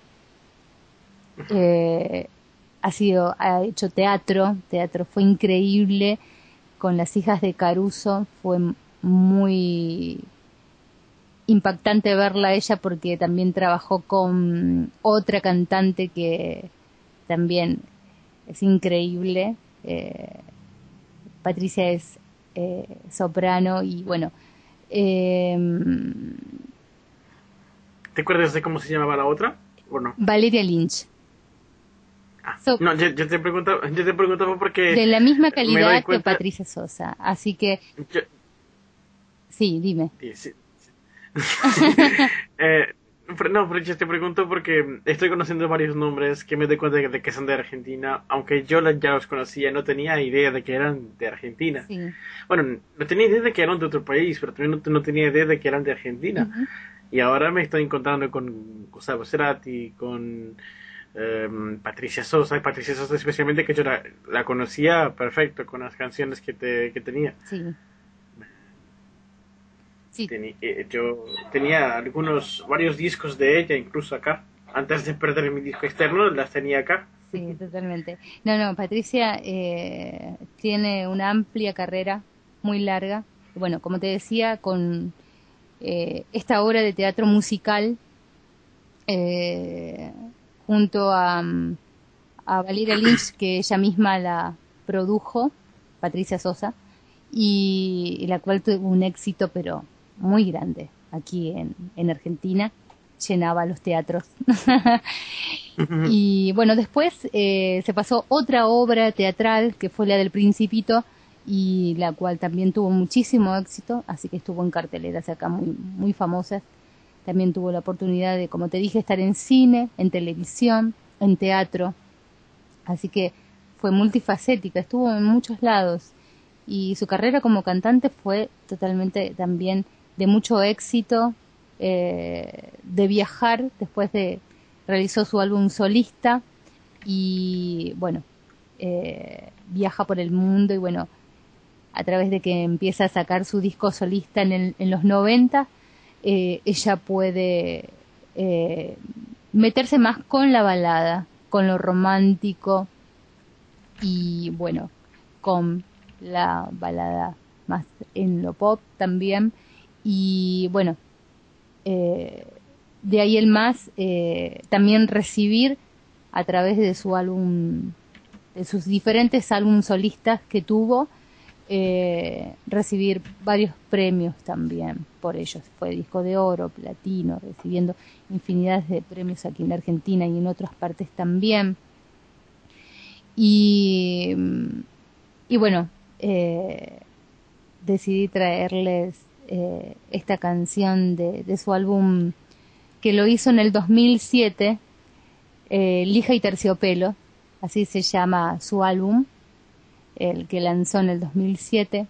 ha hecho teatro fue increíble, con Las hijas de Caruso, fue muy impactante verla a ella porque también trabajó con otra cantante que también es increíble. Patricia es soprano y bueno. ¿Te acuerdas de cómo se llamaba la otra o no? Valeria Lynch. No, yo te preguntaba porque de la misma calidad que Patricia Sosa, así que sí, dime. Sí. Pero yo te pregunto porque estoy conociendo varios nombres que me doy cuenta de que son de Argentina, aunque yo ya los conocía, no tenía idea de que eran de Argentina. Sí. Bueno, no tenía idea de que eran de otro país, pero también no tenía idea de que eran de Argentina. Uh-huh. Y ahora me estoy encontrando con Gustavo Cerati, con Patricia Sosa, especialmente, que yo la conocía perfecto con las canciones que tenía. Sí. Sí. Yo tenía varios discos de ella, incluso acá. Antes de perder mi disco externo, las tenía acá. Sí, totalmente. No, Patricia tiene una amplia carrera, muy larga. Bueno, como te decía, con esta obra de teatro musical, junto a Valeria Lynch, que ella misma la produjo, Patricia Sosa, y la cual tuvo un éxito, pero muy grande aquí en Argentina, llenaba los teatros. Y bueno, después se pasó otra obra teatral que fue la del Principito, y la cual también tuvo muchísimo éxito, así que estuvo en carteleras acá muy, muy famosas, también tuvo la oportunidad de, como te dije, estar en cine, en televisión, en teatro. Así que fue multifacética, estuvo en muchos lados. Y su carrera como cantante fue totalmente también de mucho éxito, de viajar. Después realizó su álbum solista y bueno, viaja por el mundo y bueno, a través de que empieza a sacar su disco solista en los 90, ella puede meterse más con la balada, con lo romántico y bueno, con la balada más en lo pop también. Y bueno, de ahí el más también recibir a través de su álbum, de sus diferentes álbumes solistas que tuvo, recibir varios premios también por ellos. Fue disco de oro, platino, recibiendo infinidad de premios aquí en Argentina y en otras partes también. Y bueno, decidí traerles esta canción de su álbum que lo hizo en el 2007, Lija y Terciopelo, así se llama su álbum, el que lanzó en el 2007,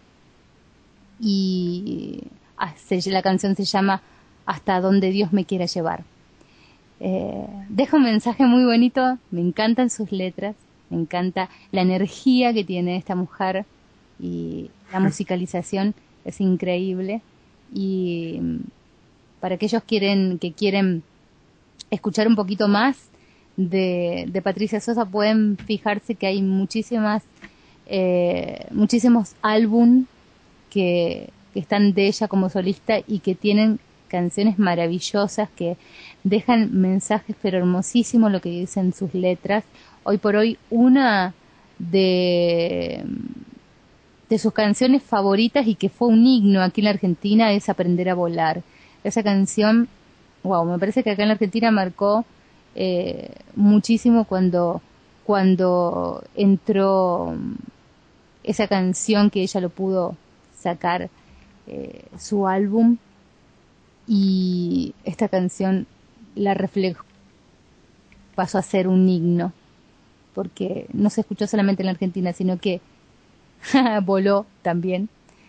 y la canción se llama Hasta donde Dios me quiera llevar. Deja un mensaje muy bonito, me encantan sus letras, me encanta la energía que tiene esta mujer y la musicalización es increíble. Y para aquellos que quieren escuchar un poquito más de Patricia Sosa, pueden fijarse que hay muchísimos álbum que están de ella como solista y que tienen canciones maravillosas que dejan mensajes pero hermosísimos lo que dicen sus letras. Hoy por hoy una de sus canciones favoritas y que fue un himno aquí en la Argentina es Aprender a volar. Esa canción, wow, me parece que acá en la Argentina marcó muchísimo cuando entró esa canción, que ella lo pudo sacar su álbum, y esta canción la reflejó, pasó a ser un himno, porque no se escuchó solamente en la Argentina, sino que voló también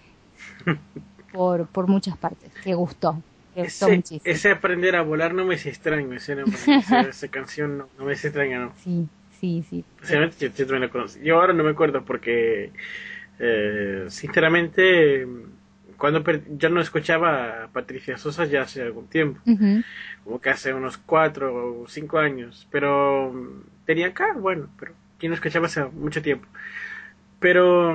por muchas partes, que gustó muchísimo. Ese Aprender a volar no me es extraño, esa canción no me es extraña, ¿no? Sí. Sinceramente yo también la conocí. Yo ahora no me acuerdo porque sinceramente cuando yo no escuchaba a Patricia Sosa ya hace algún tiempo, como que hace unos 4 o 5 años, pero tenía acá, bueno, pero yo no escuchaba hace mucho tiempo. Pero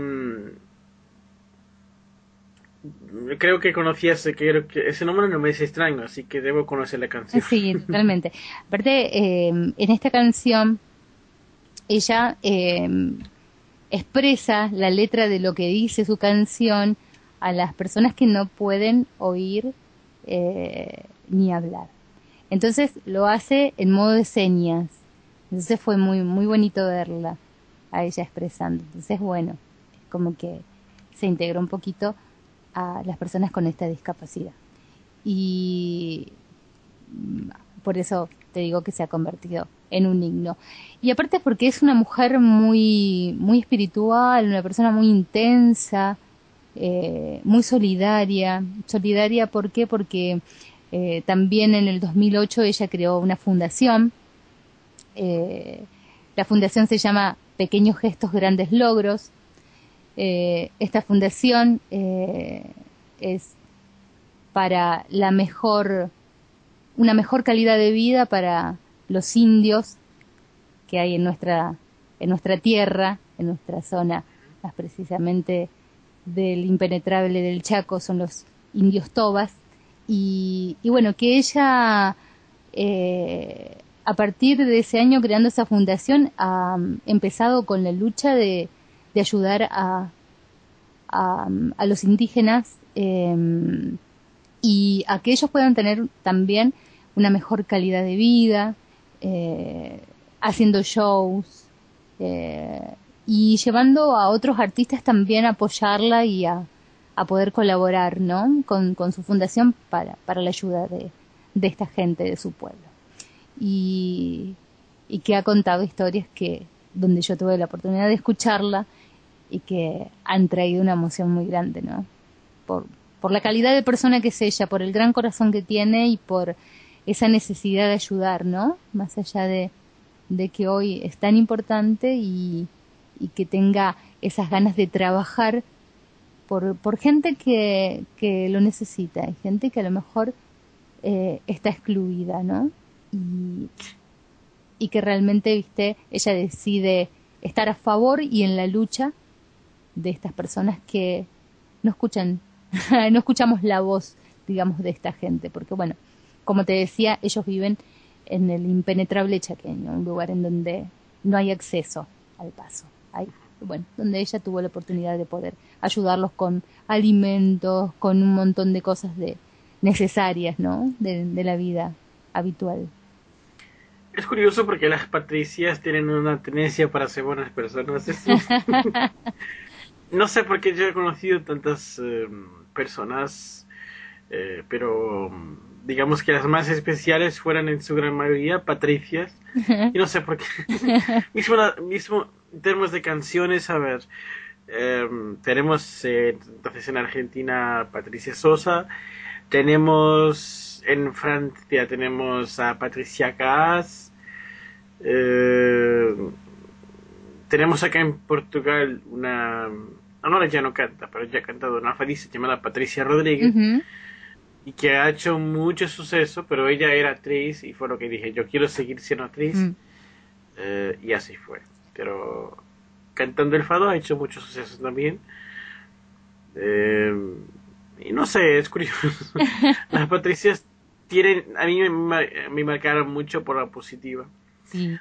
creo que ese nombre no me es extraño, así que debo conocer la canción. Sí, totalmente. Aparte, en esta canción ella expresa la letra de lo que dice su canción a las personas que no pueden oír ni hablar. Entonces lo hace en modo de señas. Entonces fue muy muy bonito verla a ella expresando. Entonces bueno, como que se integró un poquito a las personas con esta discapacidad. Y por eso te digo que se ha convertido en un himno. Y aparte porque es una mujer muy muy espiritual, una persona muy intensa, muy solidaria. ¿Por qué? Porque también en el 2008 ella creó una fundación. La fundación se llama Pequeños Gestos, Grandes Logros. Esta fundación es para una mejor calidad de vida para los indios que hay en nuestra tierra, en nuestra zona, más precisamente del impenetrable del Chaco, son los indios tobas. Y bueno, que ella a partir de ese año, creando esa fundación, ha empezado con la lucha de ayudar a los indígenas y a que ellos puedan tener también una mejor calidad de vida, haciendo shows y llevando a otros artistas también a apoyarla y a a poder colaborar, ¿no? Con su fundación para la ayuda de esta gente de su pueblo. Y que ha contado historias donde yo tuve la oportunidad de escucharla y que han traído una emoción muy grande, ¿no? Por la calidad de persona que es ella, por el gran corazón que tiene y por esa necesidad de ayudar, ¿no? Más allá de que hoy es tan importante y que tenga esas ganas de trabajar por gente que lo necesita, hay gente que a lo mejor está excluida, ¿no? Y que realmente, viste, ella decide estar a favor y en la lucha de estas personas que no escuchan, no escuchamos la voz, digamos, de esta gente, porque bueno, como te decía, ellos viven en el impenetrable Chaqueño, un lugar en donde no hay acceso al paso. Donde ella tuvo la oportunidad de poder ayudarlos con alimentos, con un montón de cosas necesarias, ¿no? De la vida habitual. Es curioso porque las patricias tienen una tendencia para ser buenas personas. No sé por qué yo he conocido tantas personas, pero digamos que las más especiales fueran en su gran mayoría patricias. Y no sé por qué. mismo en términos de canciones, a ver, tenemos entonces en Argentina Patricia Sosa, tenemos en Francia tenemos a Patricia Kaas, tenemos acá en Portugal ahora ya no canta, pero ya ha cantado una fadista llamada Patricia Rodríguez, y que ha hecho mucho suceso, pero ella era actriz y fue lo que dije, yo quiero seguir siendo actriz, y así fue. Pero cantando el fado ha hecho mucho suceso también, y no sé, es curioso. Las patricias a mí me marcaron mucho por la positiva. Sí.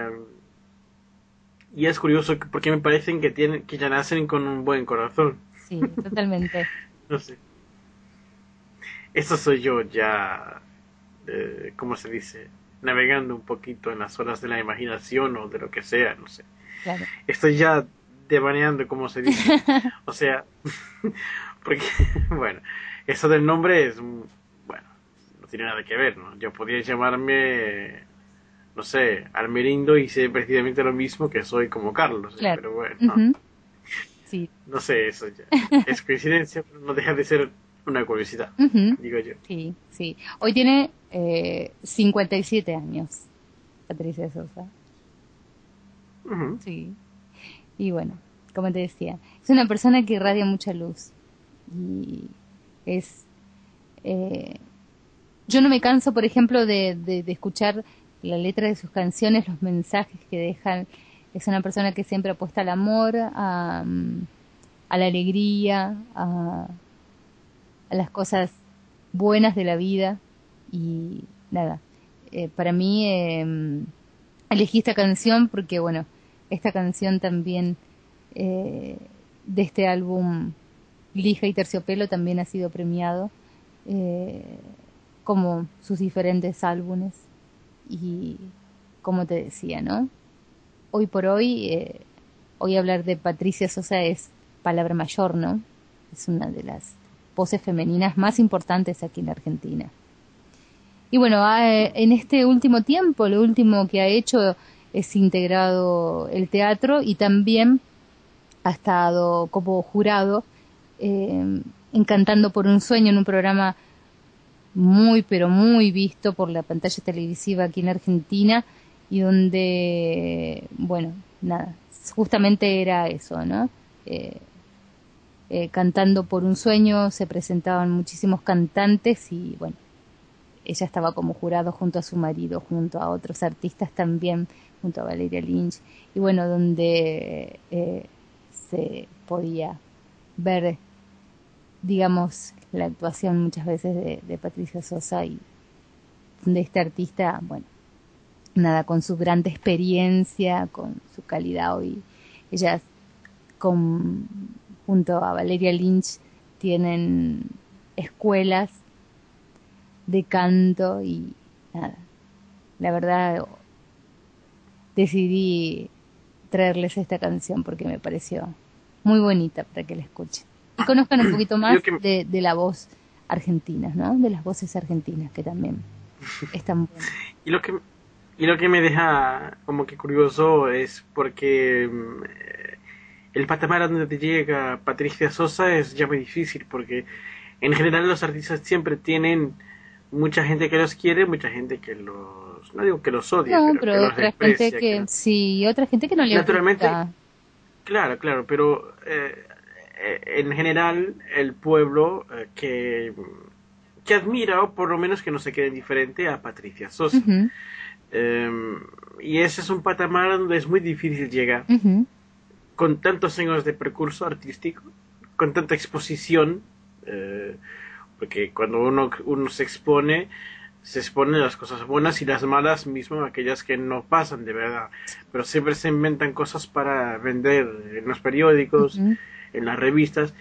Y es curioso porque me parecen que ya nacen con un buen corazón. Sí, totalmente. No sé. Eso soy yo ya, ¿cómo se dice? Navegando un poquito en las olas de la imaginación o de lo que sea, no sé. Claro. Estoy ya devaneando, como se dice. O sea, porque, bueno, eso del nombre es, bueno, no tiene nada que ver, ¿no? Yo podría llamarme, no sé, Almerindo y ser precisamente lo mismo que soy como Carlos, claro. Pero bueno, ¿no? Sí. No sé, eso ya es coincidencia, pero no deja de ser una curiosidad, digo yo. Sí, sí. Hoy tiene 57 años, Patricia Sosa. Sí. Y bueno, como te decía, es una persona que irradia mucha luz. Y es... yo no me canso, por ejemplo, de escuchar la letra de sus canciones, los mensajes que dejan. Es una persona que siempre apuesta al amor, a la alegría, a las cosas buenas de la vida. Y nada, para mí elegí esta canción porque, bueno, esta canción también de este álbum Lija y Terciopelo también ha sido premiado, como sus diferentes álbumes. Y como te decía, ¿no? Hoy por hoy hablar de Patricia Sosa es palabra mayor, ¿no? Es una de las voces femeninas más importantes aquí en Argentina. Y bueno, en este último tiempo, lo último que ha hecho es integrado el teatro y también ha estado como jurado en Cantando por un Sueño, en un programa muy, pero muy visto por la pantalla televisiva aquí en Argentina, y donde, bueno, nada, justamente era eso, ¿no? Cantando por un Sueño se presentaban muchísimos cantantes y, bueno, ella estaba como jurado junto a su marido, junto a otros artistas también, junto a Valeria Lynch, y bueno, donde se podía ver, digamos, la actuación muchas veces de Patricia Sosa, y de este artista, bueno, nada, con su gran experiencia, con su calidad. Hoy ellas junto a Valeria Lynch tienen escuelas de canto y nada, la verdad decidí traerles esta canción porque me pareció muy bonita para que la escuchen. y conozcan un poquito más que... de la voz argentina, ¿no? De las voces argentinas que también están buenas. Y lo que me deja como que curioso es porque el patamar a donde te llega Patricia Sosa es ya muy difícil, porque en general los artistas siempre tienen mucha gente que los quiere, mucha gente que los, no digo que los odia, pero que los otra desprecia, gente que sí, otra gente que no le naturalmente gusta. claro, pero en general el pueblo que admira, o por lo menos que no se quede indiferente a Patricia Sosa. Uh-huh. Y ese es un patamar donde es muy difícil llegar, Uh-huh. con tantos años de percurso artístico, con tanta exposición, porque cuando uno se expone las cosas buenas y las malas, mismo aquellas que no pasan de verdad, pero siempre se inventan cosas para vender en los periódicos, Uh-huh. en las revistas,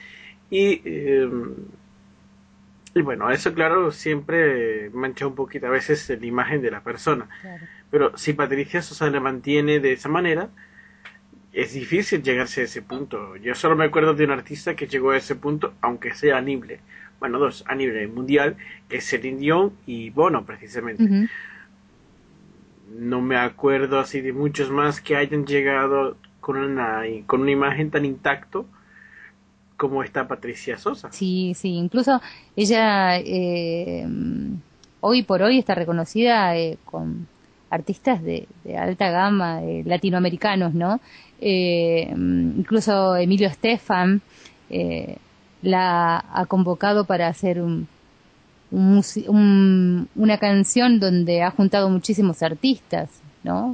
y bueno, eso claro siempre mancha un poquito a veces la imagen de la persona. Claro. Pero si Patricia Sosa le mantiene de esa manera, es difícil llegarse a ese punto. Yo solo me acuerdo de un artista que llegó a ese punto, aunque sea a nivel, bueno, dos, a nivel mundial, que es Celine Dion y Bono, precisamente. Uh-huh. No me acuerdo así de muchos más que hayan llegado con una imagen tan intacto como está Patricia Sosa. Sí, incluso ella hoy por hoy está reconocida con artistas de alta gama, latinoamericanos, ¿no? Incluso Emilio Estefan la ha convocado para hacer una canción donde ha juntado muchísimos artistas, ¿no?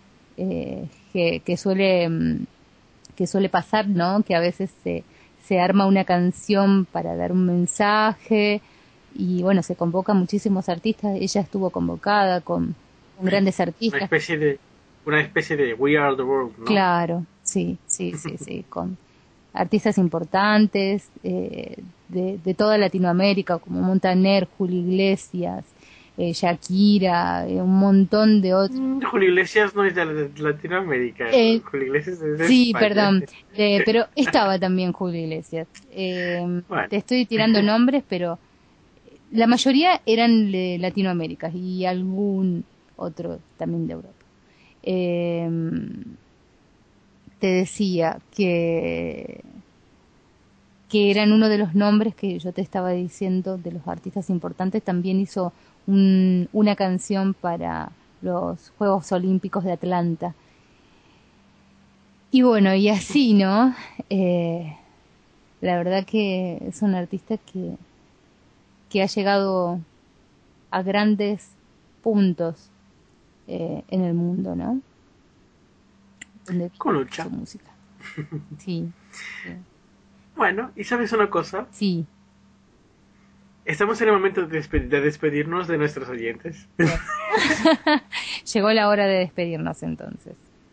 Que suele pasar, ¿no? Que a veces se arma una canción para dar un mensaje y bueno, se convoca muchísimos artistas. Ella estuvo convocada con grandes artistas. Una especie de We Are the World, ¿no? Claro, sí, con artistas importantes de toda Latinoamérica como Montaner, Julio Iglesias, Shakira, un montón de otros. Julio Iglesias no es de Latinoamérica. Julio Iglesias es de sí, España. Perdón, pero estaba también Julio Iglesias. Bueno. Te estoy tirando nombres, pero la mayoría eran de Latinoamérica y algún otro también de Europa. Te decía que eran uno de los nombres que yo te estaba diciendo de los artistas importantes. También hizo una canción para los Juegos Olímpicos de Atlanta. Y bueno, y así, ¿no? La verdad que es un artista que ha llegado a grandes puntos en el mundo, ¿no? Con lucha. Su música. Sí. Bueno, ¿y sabes una cosa? Sí. Estamos en el momento de despedirnos de nuestros oyentes. Llegó la hora de despedirnos entonces.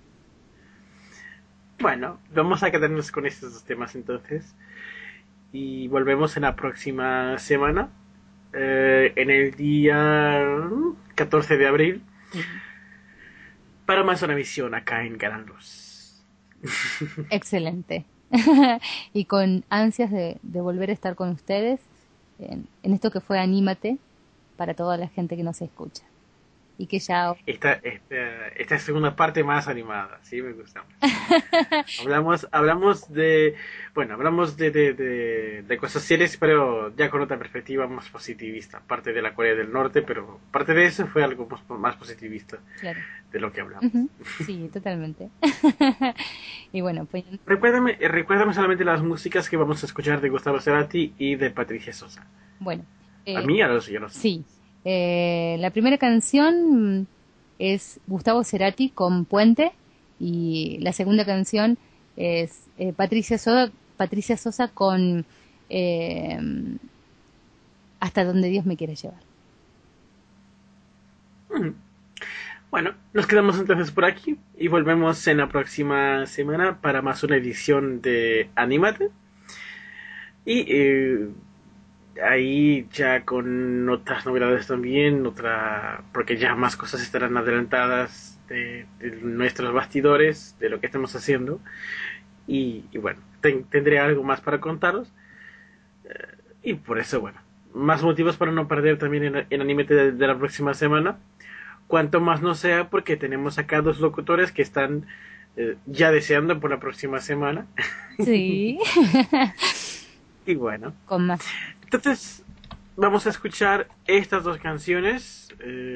Bueno, vamos a quedarnos con estos dos temas entonces. Y volvemos en la próxima semana. En el día 14 de abril. Para más una emisión acá en Canal 2. Excelente. Y con ansias de volver a estar con ustedes en esto que fue Anímate para toda la gente que nos escucha. Y que ya... Esta segunda parte más animada, sí, me gusta. hablamos de cosas serias, pero ya con otra perspectiva más positivista. Parte de la Corea del Norte, pero parte de eso fue algo más positivista. Claro. De lo que hablamos. Uh-huh. Sí, totalmente. Y bueno, pues... Recuérdame solamente las músicas que vamos a escuchar de Gustavo Cerati y de Patricia Sosa. Bueno. A mí ya lo sé. Sí. La primera canción es Gustavo Cerati con Puente y la segunda canción es Patricia Sosa con Hasta donde Dios me quiere llevar. Bueno, nos quedamos entonces por aquí y volvemos en la próxima semana para más una edición de Anímate. Y ahí ya con otras novedades también, porque ya más cosas estarán adelantadas de nuestros bastidores, de lo que estamos haciendo. Y bueno, tendré algo más para contaros. Y por eso, bueno, más motivos para no perder también el anime de la próxima semana. Cuanto más no sea porque tenemos acá dos locutores que están ya deseando por la próxima semana. Sí. Y bueno. Con más. Entonces, vamos a escuchar estas dos canciones.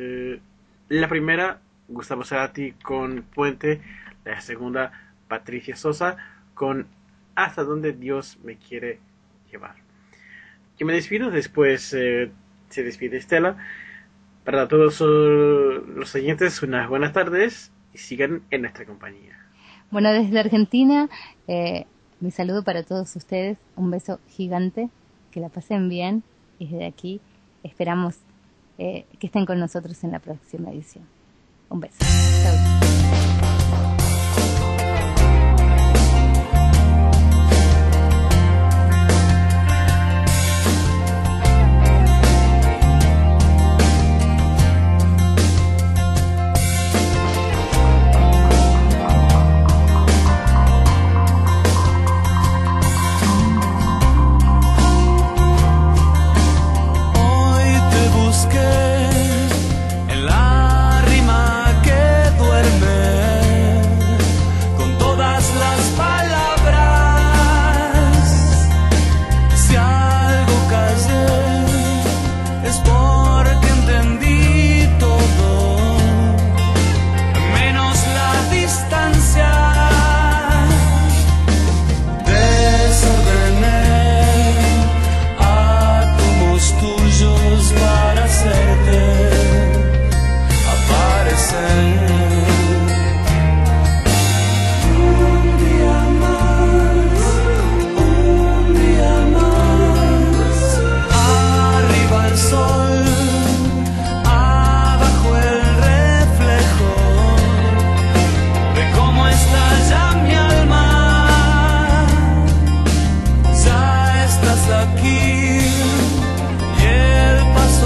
La primera, Gustavo Cerati con Puente. La segunda, Patricia Sosa con Hasta donde Dios me quiere llevar. Yo me despido, después se despide Estela. Para todos los oyentes, unas buenas tardes y sigan en nuestra compañía. Bueno, desde Argentina, mi saludo para todos ustedes, un beso gigante, que la pasen bien y desde aquí esperamos que estén con nosotros en la próxima edición. Un beso. Chau.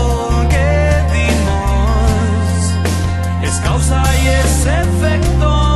Causa y ese efecto.